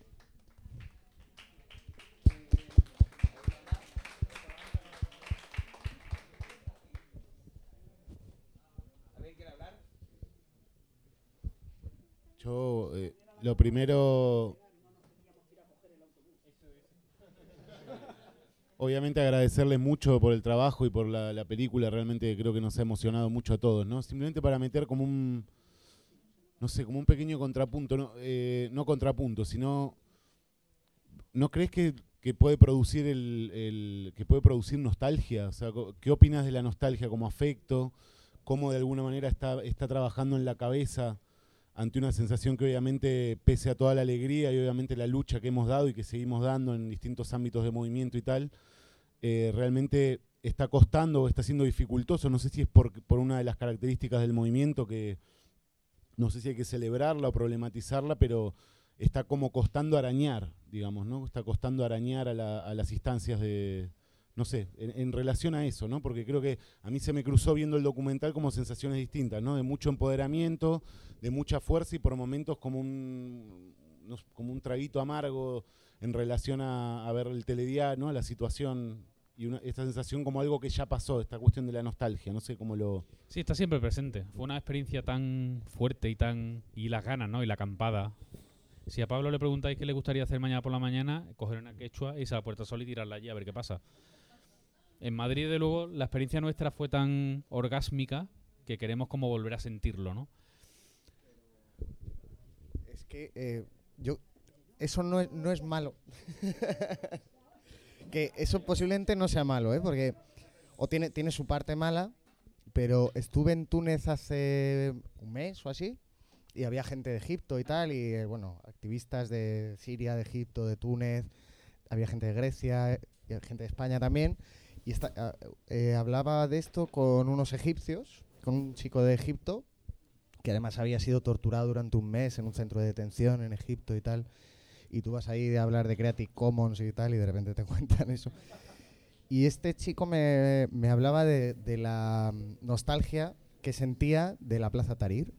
Yo, lo primero, obviamente agradecerles mucho por el trabajo y por la película, realmente creo que nos ha emocionado mucho a todos, ¿no? Simplemente para meter como un, no sé, como un pequeño contrapunto, no contrapunto, sino, ¿no crees que puede producir que puede producir nostalgia? O sea, ¿qué opinas de la nostalgia como afecto? ¿Cómo de alguna manera está trabajando en la cabeza ante una sensación que obviamente, pese a toda la alegría y obviamente la lucha que hemos dado y que seguimos dando en distintos ámbitos de movimiento y tal, realmente está costando o está siendo dificultoso? No sé si es por una de las características del movimiento, que no sé si hay que celebrarla o problematizarla, pero está como costando arañar, digamos, ¿no? Está costando arañar a las instancias de, no sé, en relación a eso, ¿no? Porque creo que a mí se me cruzó viendo el documental como sensaciones distintas, ¿no? De mucho empoderamiento, de mucha fuerza y por momentos como como un traguito amargo en relación a ver el telediario, ¿no? A la situación y esta sensación como algo que ya pasó, esta cuestión de la nostalgia, no sé cómo lo... Sí, está siempre presente. Fue una experiencia tan fuerte y las ganas, ¿no? Y la acampada. Si a Pablo le preguntáis qué le gustaría hacer mañana por la mañana, coger una quechua, irse a la Puerta Sol y tirarla allí a ver qué pasa. En Madrid, de luego, la experiencia nuestra fue tan orgásmica que queremos como volver a sentirlo, ¿no? Es que eso no es malo. Que eso posiblemente no sea malo, ¿eh? Porque o tiene su parte mala, pero estuve en Túnez hace un mes o así y había gente de Egipto y tal, y bueno, activistas de Siria, de Egipto, de Túnez, había gente de Grecia, y gente de España también. Y hablaba de esto con unos egipcios, con un chico de Egipto, que además había sido torturado durante un mes en un centro de detención en Egipto y tal. Y tú vas ahí a hablar de Creative Commons y tal, y de repente te cuentan eso. Y este chico me hablaba de la nostalgia que sentía de la Plaza Tahrir.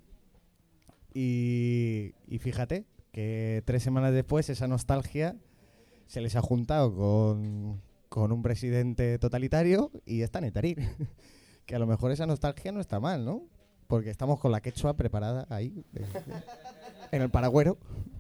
Y fíjate que 3 semanas después esa nostalgia se les ha juntado con un presidente totalitario y están en Tahrir. Que a lo mejor esa nostalgia no está mal, ¿no? Porque estamos con la quechua preparada ahí, en el paragüero.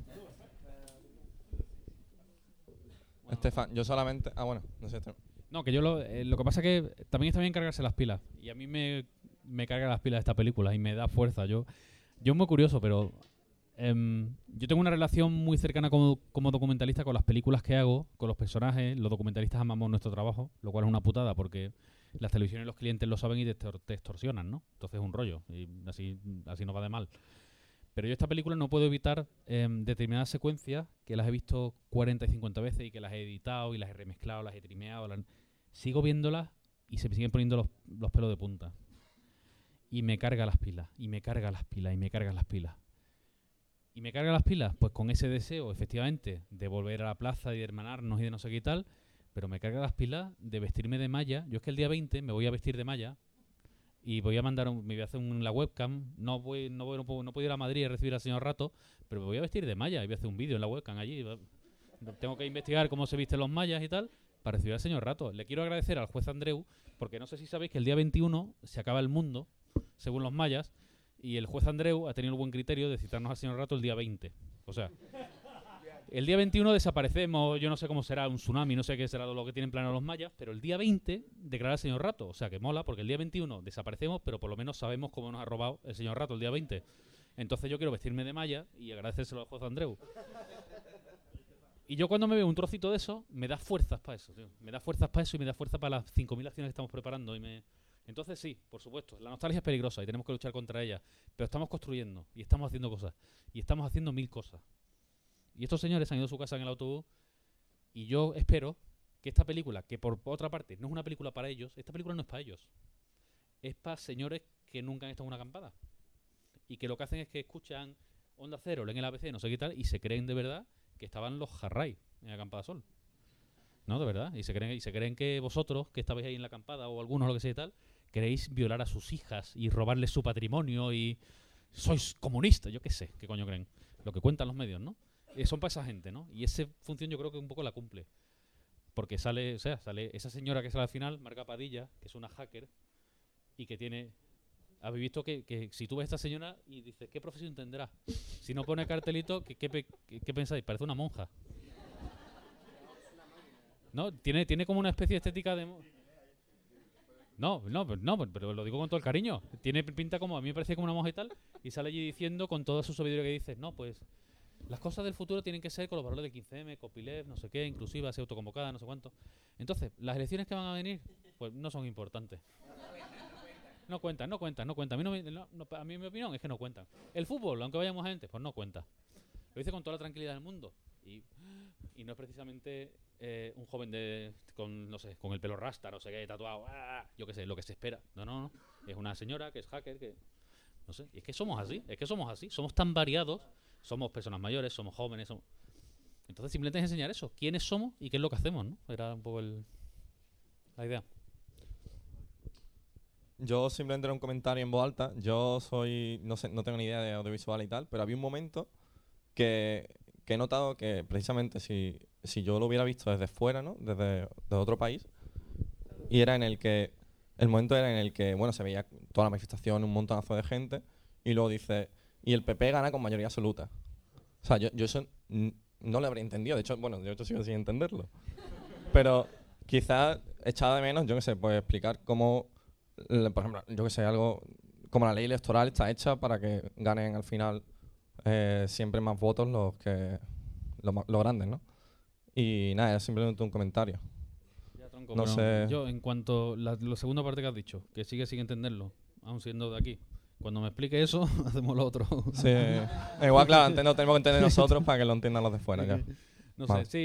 Estefan, yo solamente... Ah, bueno, no sé. No, que yo lo que pasa es que también está bien cargarse las pilas. Y a mí me carga las pilas esta película y me da fuerza. Yo es muy curioso, pero yo tengo una relación muy cercana como documentalista con las películas que hago, con los personajes. Los documentalistas amamos nuestro trabajo, lo cual es una putada porque las televisiones y los clientes lo saben y te extorsionan, ¿no? Entonces es un rollo y así no va de mal. Pero yo esta película no puedo evitar determinadas secuencias que las he visto 40 y 50 veces y que las he editado y las he remezclado, las he trimeado. Sigo viéndolas y se me siguen poniendo los pelos de punta. Y me carga las pilas, y me carga las pilas, y me carga las pilas. ¿Y me carga las pilas? Pues con ese deseo, efectivamente, de volver a la plaza y de hermanarnos y de no sé qué y tal, pero me carga las pilas de vestirme de malla. Yo es que el día 20 me voy a vestir de malla y voy a me voy a hacer la webcam. No puedo ir a Madrid a recibir al señor Rato, pero me voy a vestir de malla y voy a hacer un vídeo en la webcam allí. Tengo que investigar cómo se visten los mayas y tal para recibir al señor Rato. Le quiero agradecer al juez Andreu, porque no sé si sabéis que el día 21 se acaba el mundo, según los mayas, y el juez Andreu ha tenido el buen criterio de citarnos al señor Rato el día 20. O sea, el día 21 desaparecemos, yo no sé cómo será, un tsunami, no sé qué será lo que tienen planeado los mayas, pero el día 20 declara el señor Rato, o sea que mola, porque el día 21 desaparecemos, pero por lo menos sabemos cómo nos ha robado el señor Rato el día 20. Entonces yo quiero vestirme de maya y agradecérselo a José Andreu. Y yo cuando me veo un trocito de eso, me da fuerzas para eso, tío. Me da fuerzas para eso y me da fuerza para las 5.000 acciones que estamos preparando. Entonces sí, por supuesto, la nostalgia es peligrosa y tenemos que luchar contra ella. Pero estamos construyendo y estamos haciendo cosas. Y estamos haciendo 1000 cosas. Y estos señores han ido a su casa en el autobús y yo espero que esta película, que por otra parte no es una película para ellos, esta película no es para ellos. Es para señores que nunca han estado en una acampada. Y que lo que hacen es que escuchan Onda Cero, leen el ABC, no sé qué tal, y se creen de verdad que estaban los Jarray en la acampada Sol. No, de verdad. Y se creen que vosotros, que estabais ahí en la acampada, o algunos, lo que sea y tal, queréis violar a sus hijas y robarles su patrimonio y sois comunistas, yo qué sé, qué coño creen. Lo que cuentan los medios, ¿no? Son para esa gente, ¿no? Y esa función yo creo que un poco la cumple. Porque sale esa señora que sale al final, Marga Padilla, que es una hacker, y que tiene... ¿Habéis visto que si tú ves a esta señora y dices, ¿qué profesión tendrá? Si no pone cartelito, ¿qué pensáis? Parece una monja. ¿No? Tiene como una especie de estética de... No, pero lo digo con todo el cariño. Tiene pinta como, a mí me parece como una monja y tal, y sale allí diciendo con toda su sabiduría que dices, no, pues las cosas del futuro tienen que ser con los valores del 15M, Copyleft, no sé qué, inclusiva, ser autoconvocada, no sé cuánto. Entonces, las elecciones que van a venir, pues no son importantes. No cuentan. A mí mi opinión es que no cuentan. El fútbol, aunque vayamos gente, pues no cuenta. Lo dice con toda la tranquilidad del mundo. Y no es precisamente un joven con el pelo rasta, no sé qué, tatuado, yo qué sé, lo que se espera. No. Es una señora que es hacker, que no sé. Y es que somos así. Somos tan variados. Somos personas mayores, somos jóvenes. Entonces simplemente es enseñar eso. ¿Quiénes somos y qué es lo que hacemos, no? Era un poco la idea. Yo simplemente era un comentario en voz alta. Yo no tengo ni idea de audiovisual y tal, pero había un momento que he notado que precisamente si yo lo hubiera visto desde fuera, ¿no? Desde otro país, y el momento era en el que, bueno, se veía toda la manifestación, un montonazo de gente, y luego dice, y el PP gana con mayoría absoluta. O sea, yo eso no lo habría entendido. De hecho, bueno, yo sigo sin entenderlo. Pero quizás echaba de menos, yo qué sé, pues explicar cómo, por ejemplo, yo qué sé, algo como la ley electoral está hecha para que ganen al final siempre más votos los grandes, ¿no? Y nada, es simplemente un comentario. Ya, tronco, no sé. Yo, en cuanto a la segunda parte que has dicho, que sigue sin entenderlo, aún siendo de aquí, cuando me explique eso, hacemos lo otro. Sí. Igual, claro, antes no tenemos que entender nosotros para que lo entiendan los de fuera. Ya. No sé.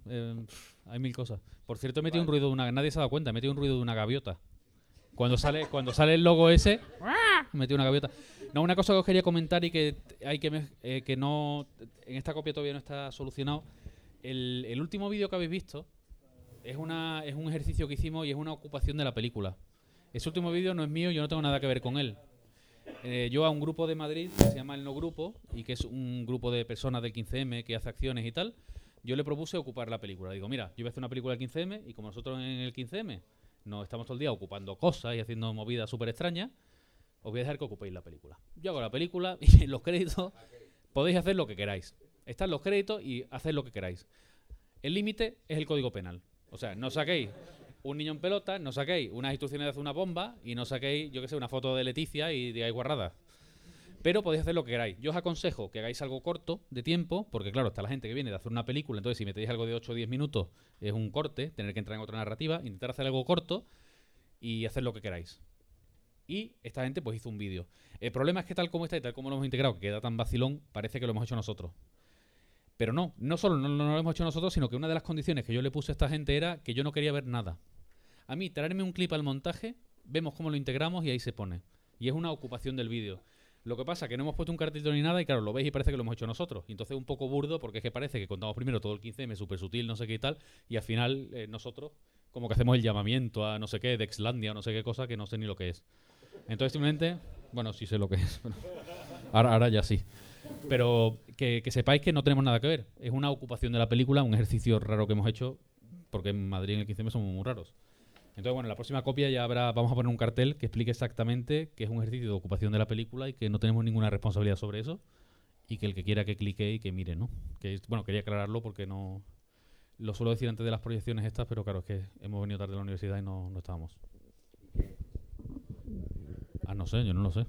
Hay 1000 cosas. Por cierto, he metido un ruido de una... Nadie se ha dado cuenta, he metido un ruido de una gaviota. Cuando sale el logo ese, metí una gaviota. No, una cosa que os quería comentar y que hay que no... En esta copia todavía no está solucionado. El último vídeo que habéis visto es un ejercicio que hicimos y es una ocupación de la película. Ese último vídeo no es mío, yo no tengo nada que ver con él. Yo a un grupo de Madrid que se llama El No Grupo, y que es un grupo de personas del 15M que hace acciones y tal, yo le propuse ocupar la película. Digo, mira, yo voy a hacer una película del 15M y como nosotros en el 15M nos estamos todo el día ocupando cosas y haciendo movidas súper extrañas, os voy a dejar que ocupéis la película. Yo hago la película y en los créditos podéis hacer lo que queráis. Están los créditos y haced lo que queráis. El límite es el código penal. O sea, no saquéis un niño en pelota, no saquéis unas instrucciones de hacer una bomba y no saquéis, yo qué sé, una foto de Leticia y digáis guarradas. Pero podéis hacer lo que queráis. Yo os aconsejo que hagáis algo corto de tiempo, porque claro, está la gente que viene de hacer una película, entonces si metéis algo de 8 o 10 minutos es un corte, tener que entrar en otra narrativa, intentar hacer algo corto y hacer lo que queráis. Y esta gente pues hizo un vídeo. El problema es que tal como está y tal como lo hemos integrado, que queda tan vacilón, parece que lo hemos hecho nosotros. Pero no solo no lo hemos hecho nosotros, sino que una de las condiciones que yo le puse a esta gente era que yo no quería ver nada. A mí, traerme un clip al montaje, vemos cómo lo integramos y ahí se pone. Y es una ocupación del vídeo. Lo que pasa es que no hemos puesto un cartelito ni nada y claro, lo veis y parece que lo hemos hecho nosotros. Y entonces es un poco burdo porque es que parece que contamos primero todo el 15M, súper sutil, no sé qué y tal, y al final nosotros como que hacemos el llamamiento a no sé qué, de Exlandia o no sé qué cosa que no sé ni lo que es. Entonces simplemente, bueno, sí sé lo que es. Ahora ya sí. Pero que sepáis que no tenemos nada que ver. Es una ocupación de la película, un ejercicio raro que hemos hecho, porque en Madrid en el 15M somos muy raros. Entonces, bueno, en la próxima copia ya vamos a poner un cartel que explique exactamente que es un ejercicio de ocupación de la película y que no tenemos ninguna responsabilidad sobre eso y que el que quiera que clique y que mire, ¿no? Bueno, quería aclararlo porque no lo suelo decir antes de las proyecciones estas, pero claro, es que hemos venido tarde a la universidad y no estábamos. No sé, yo no lo sé.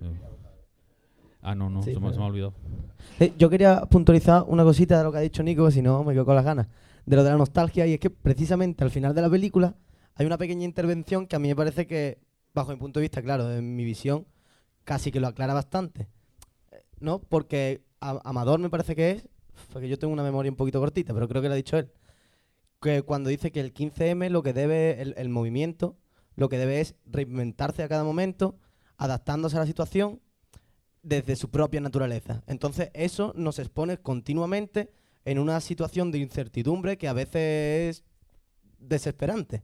No, Sí, se me ha olvidado. Yo quería puntualizar una cosita de lo que ha dicho Nico, si no me quedo con las ganas, de lo de la nostalgia, y es que precisamente al final de la película hay una pequeña intervención que a mí me parece que, bajo mi punto de vista, claro, de mi visión, casi que lo aclara bastante, ¿no? Porque Amador me parece que es, porque yo tengo una memoria un poquito cortita, pero creo que lo ha dicho él, que cuando dice que el 15M lo que debe, el movimiento, lo que debe es reinventarse a cada momento, adaptándose a la situación desde su propia naturaleza. Entonces eso nos expone continuamente en una situación de incertidumbre que a veces es desesperante.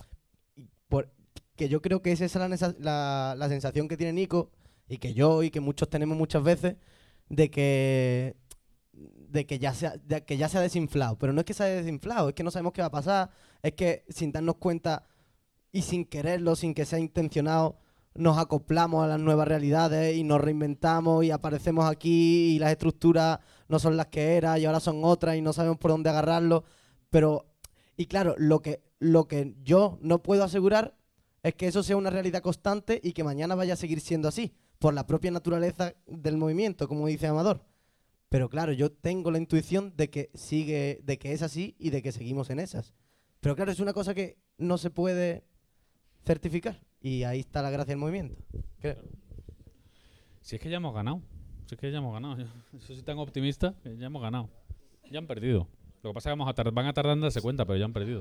Que yo creo que esa es la sensación que tiene Nico y que yo y que muchos tenemos muchas veces de que ya se ha desinflado. Pero no es que se haya desinflado, es que no sabemos qué va a pasar, es que sin darnos cuenta y sin quererlo, sin que sea intencionado, nos acoplamos a las nuevas realidades y nos reinventamos y aparecemos aquí y las estructuras no son las que eran y ahora son otras y no sabemos por dónde agarrarlo. Pero, y claro, lo que yo no puedo asegurar es que eso sea una realidad constante y que mañana vaya a seguir siendo así, por la propia naturaleza del movimiento, como dice Amador. Pero claro, yo tengo la intuición de que es así y de que seguimos en esas. Pero claro, es una cosa que no se puede certificar. Y ahí está la gracia del movimiento, creo. Si es que ya hemos ganado. Yo soy tan optimista que ya hemos ganado. Ya han perdido. Lo que pasa es que van a tardar en darse cuenta, pero ya han perdido.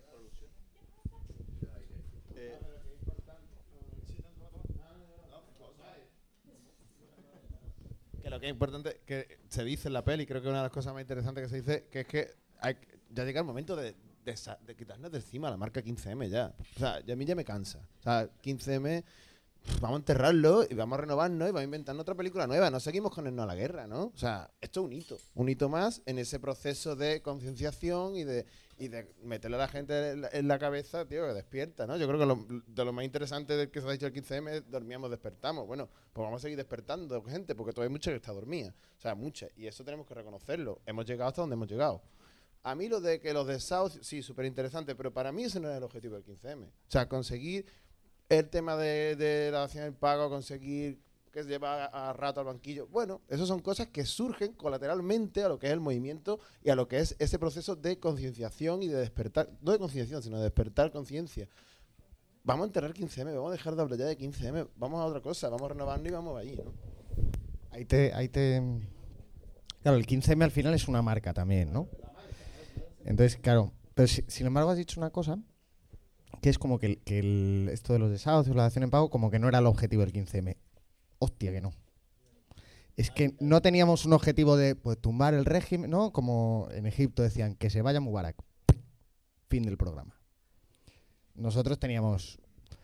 Que lo que es importante que se dice en la peli, creo que una de las cosas más interesantes que se dice, que es que ya llega el momento de quitarnos de encima la marca 15M ya. O sea, a mí ya me cansa. O sea, 15M, vamos a enterrarlo y vamos a renovarnos y vamos a inventar otra película nueva. No seguimos con el no a la guerra, ¿no? O sea, esto es un hito más en ese proceso de concienciación y de meterle a la gente en la cabeza, tío, que despierta, ¿no? Yo creo que de lo más interesante del que se ha dicho el 15M es dormíamos, despertamos. Bueno, pues vamos a seguir despertando gente porque todavía hay mucha que está dormida. O sea, mucha. Y eso tenemos que reconocerlo. Hemos llegado hasta donde hemos llegado. A mí lo de que los de South, sí, súper interesante, pero para mí ese no era el objetivo del 15M. O sea, conseguir el tema de la dación en pago, conseguir que se lleva a rato al banquillo. Bueno, esas son cosas que surgen colateralmente a lo que es el movimiento y a lo que es ese proceso de concienciación y de despertar, no de concienciación, sino de despertar conciencia. Vamos a enterrar 15M, vamos a dejar de hablar ya de 15M, vamos a otra cosa, vamos a renovarnos y vamos allí, ¿no? Claro, el 15M al final es una marca también, ¿no? Entonces, claro, pero sin embargo has dicho una cosa que es como que esto de los desahucios, la dación en pago, como que no era el objetivo del 15M. Hostia que no. Es que no teníamos un objetivo de pues, tumbar el régimen, ¿no? Como en Egipto decían, que se vaya Mubarak. Fin del programa. Nosotros teníamos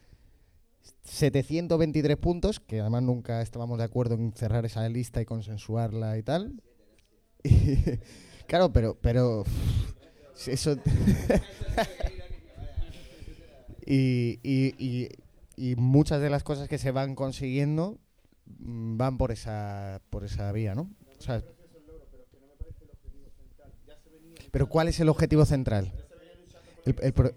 723 puntos, que además nunca estábamos de acuerdo en cerrar esa lista y consensuarla y tal. Y, claro, pero eso y muchas de las cosas que se van consiguiendo van por esa vía, ¿no? O sea, pero ¿cuál es el objetivo central? Me refiero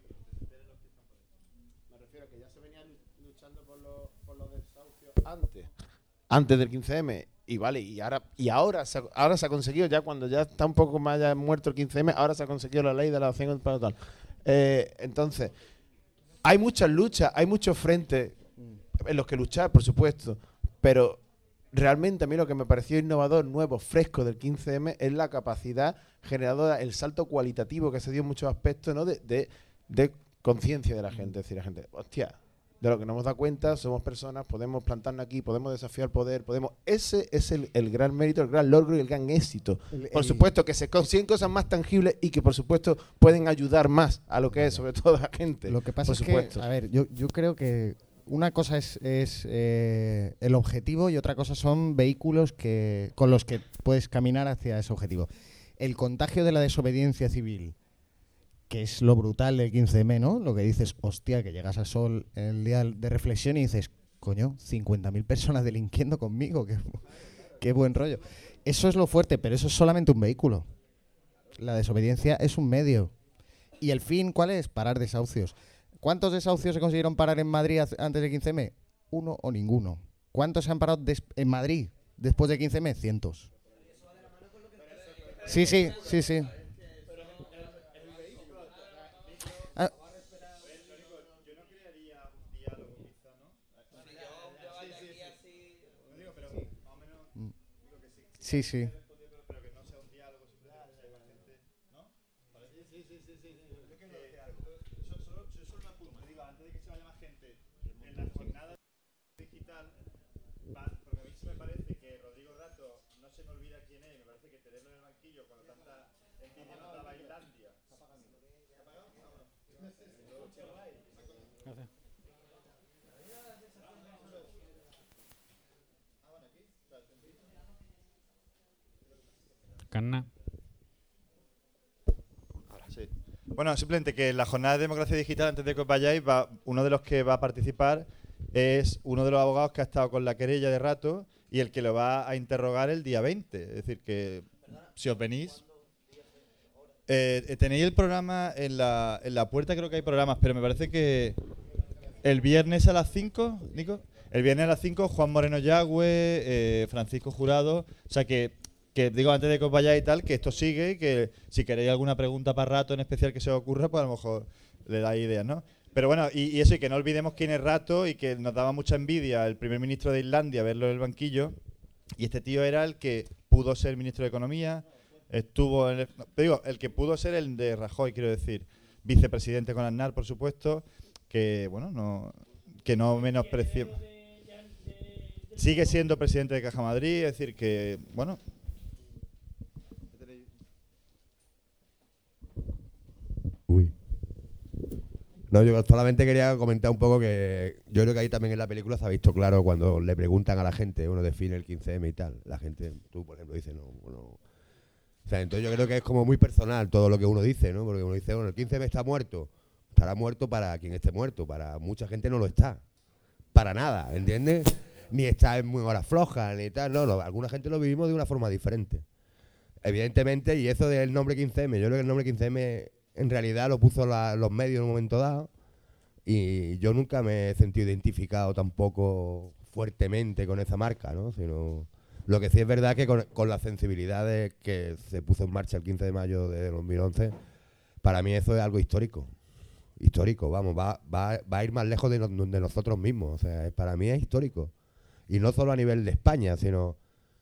a que ya se venía luchando por los desahucios antes del 15M. Y vale, y ahora se ha conseguido, ya cuando ya está un poco más ya muerto el 15M, ahora se ha conseguido la ley de la dación para tal. Entonces, hay muchas luchas, hay muchos frentes en los que luchar, por supuesto, pero realmente a mí lo que me pareció innovador, nuevo, fresco del 15M es la capacidad generadora, el salto cualitativo que se dio en muchos aspectos, ¿no? de conciencia de la gente. Es decir, la gente, hostia, de lo que nos hemos dado cuenta, somos personas, podemos plantarnos aquí, podemos desafiar el poder, podemos... Ese es el gran mérito, el gran logro y el gran éxito. Por supuesto que se consiguen cosas más tangibles y que por supuesto pueden ayudar más a lo que es sobre todo la gente. Lo que pasa es que, a ver, yo creo que una cosa es el objetivo y otra cosa son vehículos con los que puedes caminar hacia ese objetivo. El contagio de la desobediencia civil, que es lo brutal del 15M, ¿no? Lo que dices, hostia, que llegas a Sol en el día de reflexión y dices, coño, 50.000 personas delinquiendo conmigo. Qué buen rollo. Eso es lo fuerte, pero eso es solamente un vehículo. La desobediencia es un medio. ¿Y el fin cuál es? Parar desahucios. ¿Cuántos desahucios se consiguieron parar en Madrid antes de 15M? Uno o ninguno. ¿Cuántos se han parado en Madrid después de 15M? Cientos. Sí. Ah. Sí. Porque a mí sí me parece que Rodrigo Rato no se me olvida quién es, me parece que tenerlo en el banquillo cuando tanta envidia nos daba Islandia. Canna. Ahora sí. Bueno, simplemente que en la jornada de democracia digital, antes de que os vayáis, uno de los que va a participar es uno de los abogados que ha estado con la querella de Rato y el que lo va a interrogar el día 20. Es decir, que si os venís... tenéis el programa en la puerta, creo que hay programas, pero me parece que el viernes a las 5, Nico, el viernes a las 5, Juan Moreno Yagüe, Francisco Jurado, o sea que digo antes de que os vayáis y tal, que esto sigue y que si queréis alguna pregunta para Rato en especial que se os ocurra, pues a lo mejor le dais ideas, ¿no? Pero bueno, y eso, y que no olvidemos quién es Rato y que nos daba mucha envidia el primer ministro de Islandia verlo en el banquillo, y este tío era el que pudo ser ministro de Economía, estuvo en el que pudo ser el de Rajoy, quiero decir, vicepresidente con Aznar, por supuesto, que bueno, que no menospreciemos. Sigue siendo presidente de Caja Madrid, es decir que, bueno. Uy. No, yo solamente quería comentar un poco que yo creo que ahí también en la película se ha visto claro cuando le preguntan a la gente, uno define el 15M y tal. La gente, tú por ejemplo, dices, no. O sea, entonces yo creo que es como muy personal todo lo que uno dice, ¿no? Porque uno dice, bueno, el 15M está muerto. Estará muerto para quien esté muerto. Para mucha gente no lo está. Para nada, ¿entiendes? Ni está en muy horas flojas, ni tal. No, alguna gente lo vivimos de una forma diferente. Evidentemente, y eso del nombre 15M, yo creo que el nombre 15M en realidad lo puso los medios en un momento dado. Y yo nunca me he sentido identificado tampoco fuertemente con esa marca, ¿no? Sino... Lo que sí es verdad que con las sensibilidades que se puso en marcha el 15 de mayo de 2011, para mí eso es algo histórico. Histórico, vamos, va a ir más lejos de nosotros mismos. O sea, para mí es histórico. Y no solo a nivel de España, sino...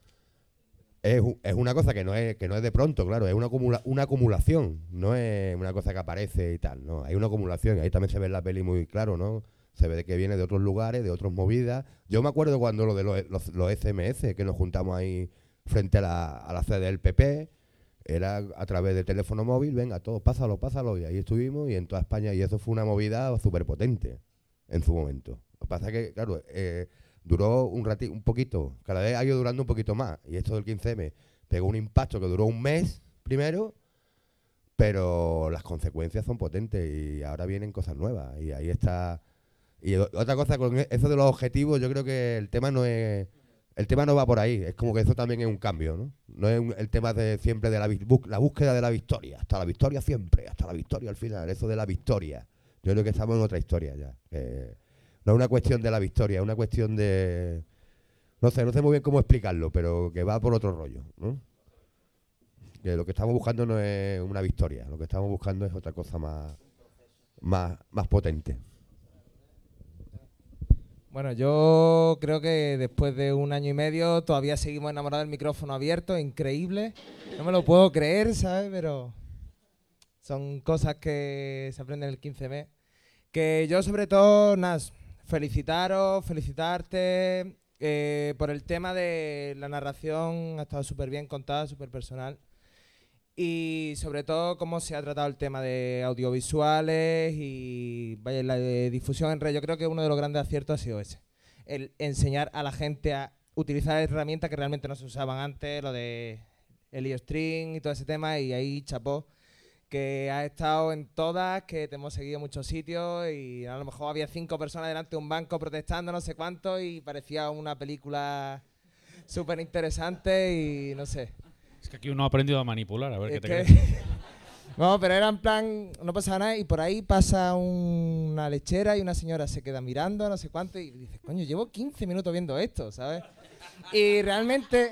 Es una cosa que no es de pronto, claro, es una acumulación. No es una cosa que aparece y tal, no. Hay una acumulación, y ahí también se ve en la peli muy claro, ¿no? Se ve que viene de otros lugares, de otras movidas. Yo me acuerdo cuando lo de los SMS, que nos juntamos ahí frente a la sede del PP, era a través de teléfono móvil, venga, todos, pásalo, y ahí estuvimos, y en toda España, y eso fue una movida súper potente en su momento. Lo que pasa es que, claro, duró un poquito, cada vez ha ido durando un poquito más, y esto del 15M pegó un impacto que duró un mes primero, pero las consecuencias son potentes, y ahora vienen cosas nuevas, y ahí está... Y otra cosa, con eso de los objetivos, yo creo que el tema no va por ahí. Es como que eso también es un cambio, ¿no? No es el tema de siempre de la búsqueda de la victoria. Hasta la victoria siempre, hasta la victoria al final. Eso de la victoria. Yo creo que estamos en otra historia ya. No es una cuestión de la victoria, es una cuestión de... No sé muy bien cómo explicarlo, pero que va por otro rollo, ¿no? Que lo que estamos buscando no es una victoria. Lo que estamos buscando es otra cosa más potente. Bueno, yo creo que después de 1 año y medio todavía seguimos enamorados del micrófono abierto, increíble. No me lo puedo creer, ¿sabes? Pero son cosas que se aprenden en el 15M. Que yo sobre todo, felicitarte por el tema de la narración, ha estado súper bien contada, súper personal. Y sobre todo cómo se ha tratado el tema de audiovisuales y vaya, la de difusión en red. Yo creo que uno de los grandes aciertos ha sido ese. El enseñar a la gente a utilizar herramientas que realmente no se usaban antes, lo de el iStream y todo ese tema. Y ahí, chapó, que has estado en todas, que te hemos seguido en muchos sitios y a lo mejor había 5 personas delante de un banco protestando no sé cuánto y parecía una película súper interesante y no sé. Es que aquí uno ha aprendido a manipular, a ver qué Es te que- crees. No, pero era en plan, no pasaba nada y por ahí pasa una lechera y una señora se queda mirando, no sé cuánto, y dice, coño, llevo 15 minutos viendo esto, ¿sabes? Y realmente...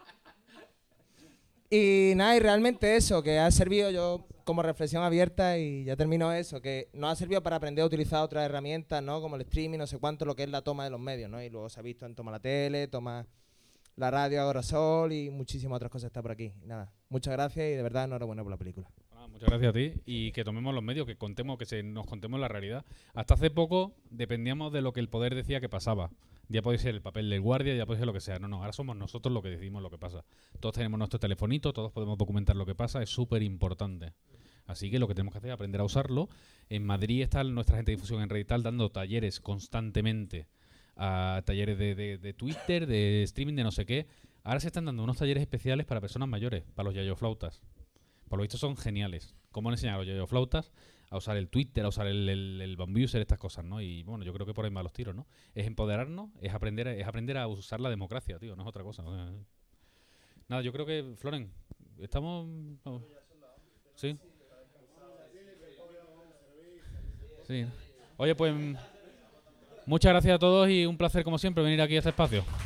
Y nada, y realmente eso, que ha servido yo como reflexión abierta y ya termino eso, que nos ha servido para aprender a utilizar otras herramientas, ¿no? Como el streaming, no sé cuánto, lo que es la toma de los medios, ¿no? Y luego se ha visto en Toma la Tele, Toma la Radio Agora Sol y muchísimas otras cosas está por aquí. Y nada, muchas gracias y de verdad enhorabuena por la película. Muchas gracias a ti y que tomemos los medios, que contemos, nos contemos la realidad. Hasta hace poco dependíamos de lo que el poder decía que pasaba. Ya puede ser el papel del guardia, ya puede ser lo que sea. No, ahora somos nosotros los que decidimos lo que pasa. Todos tenemos nuestro telefonito, todos podemos documentar lo que pasa, es súper importante. Así que lo que tenemos que hacer es aprender a usarlo. En Madrid está nuestra gente de difusión en Redital dando talleres constantemente, a talleres de Twitter, de streaming, de no sé qué. Ahora se están dando unos talleres especiales para personas mayores, para los yayoflautas. Por lo visto son geniales. ¿Cómo han enseñado a los yayoflautas a usar el Twitter, a usar el Bambuser, estas cosas, ¿no? Y bueno, yo creo que por ahí van los tiros, ¿no? Es empoderarnos, es aprender a usar la democracia, tío, no es otra cosa. Nada, yo creo que, Floren, estamos... no. ¿Sí? Sí. Oye, pues muchas gracias a todos y un placer como siempre venir aquí a este espacio.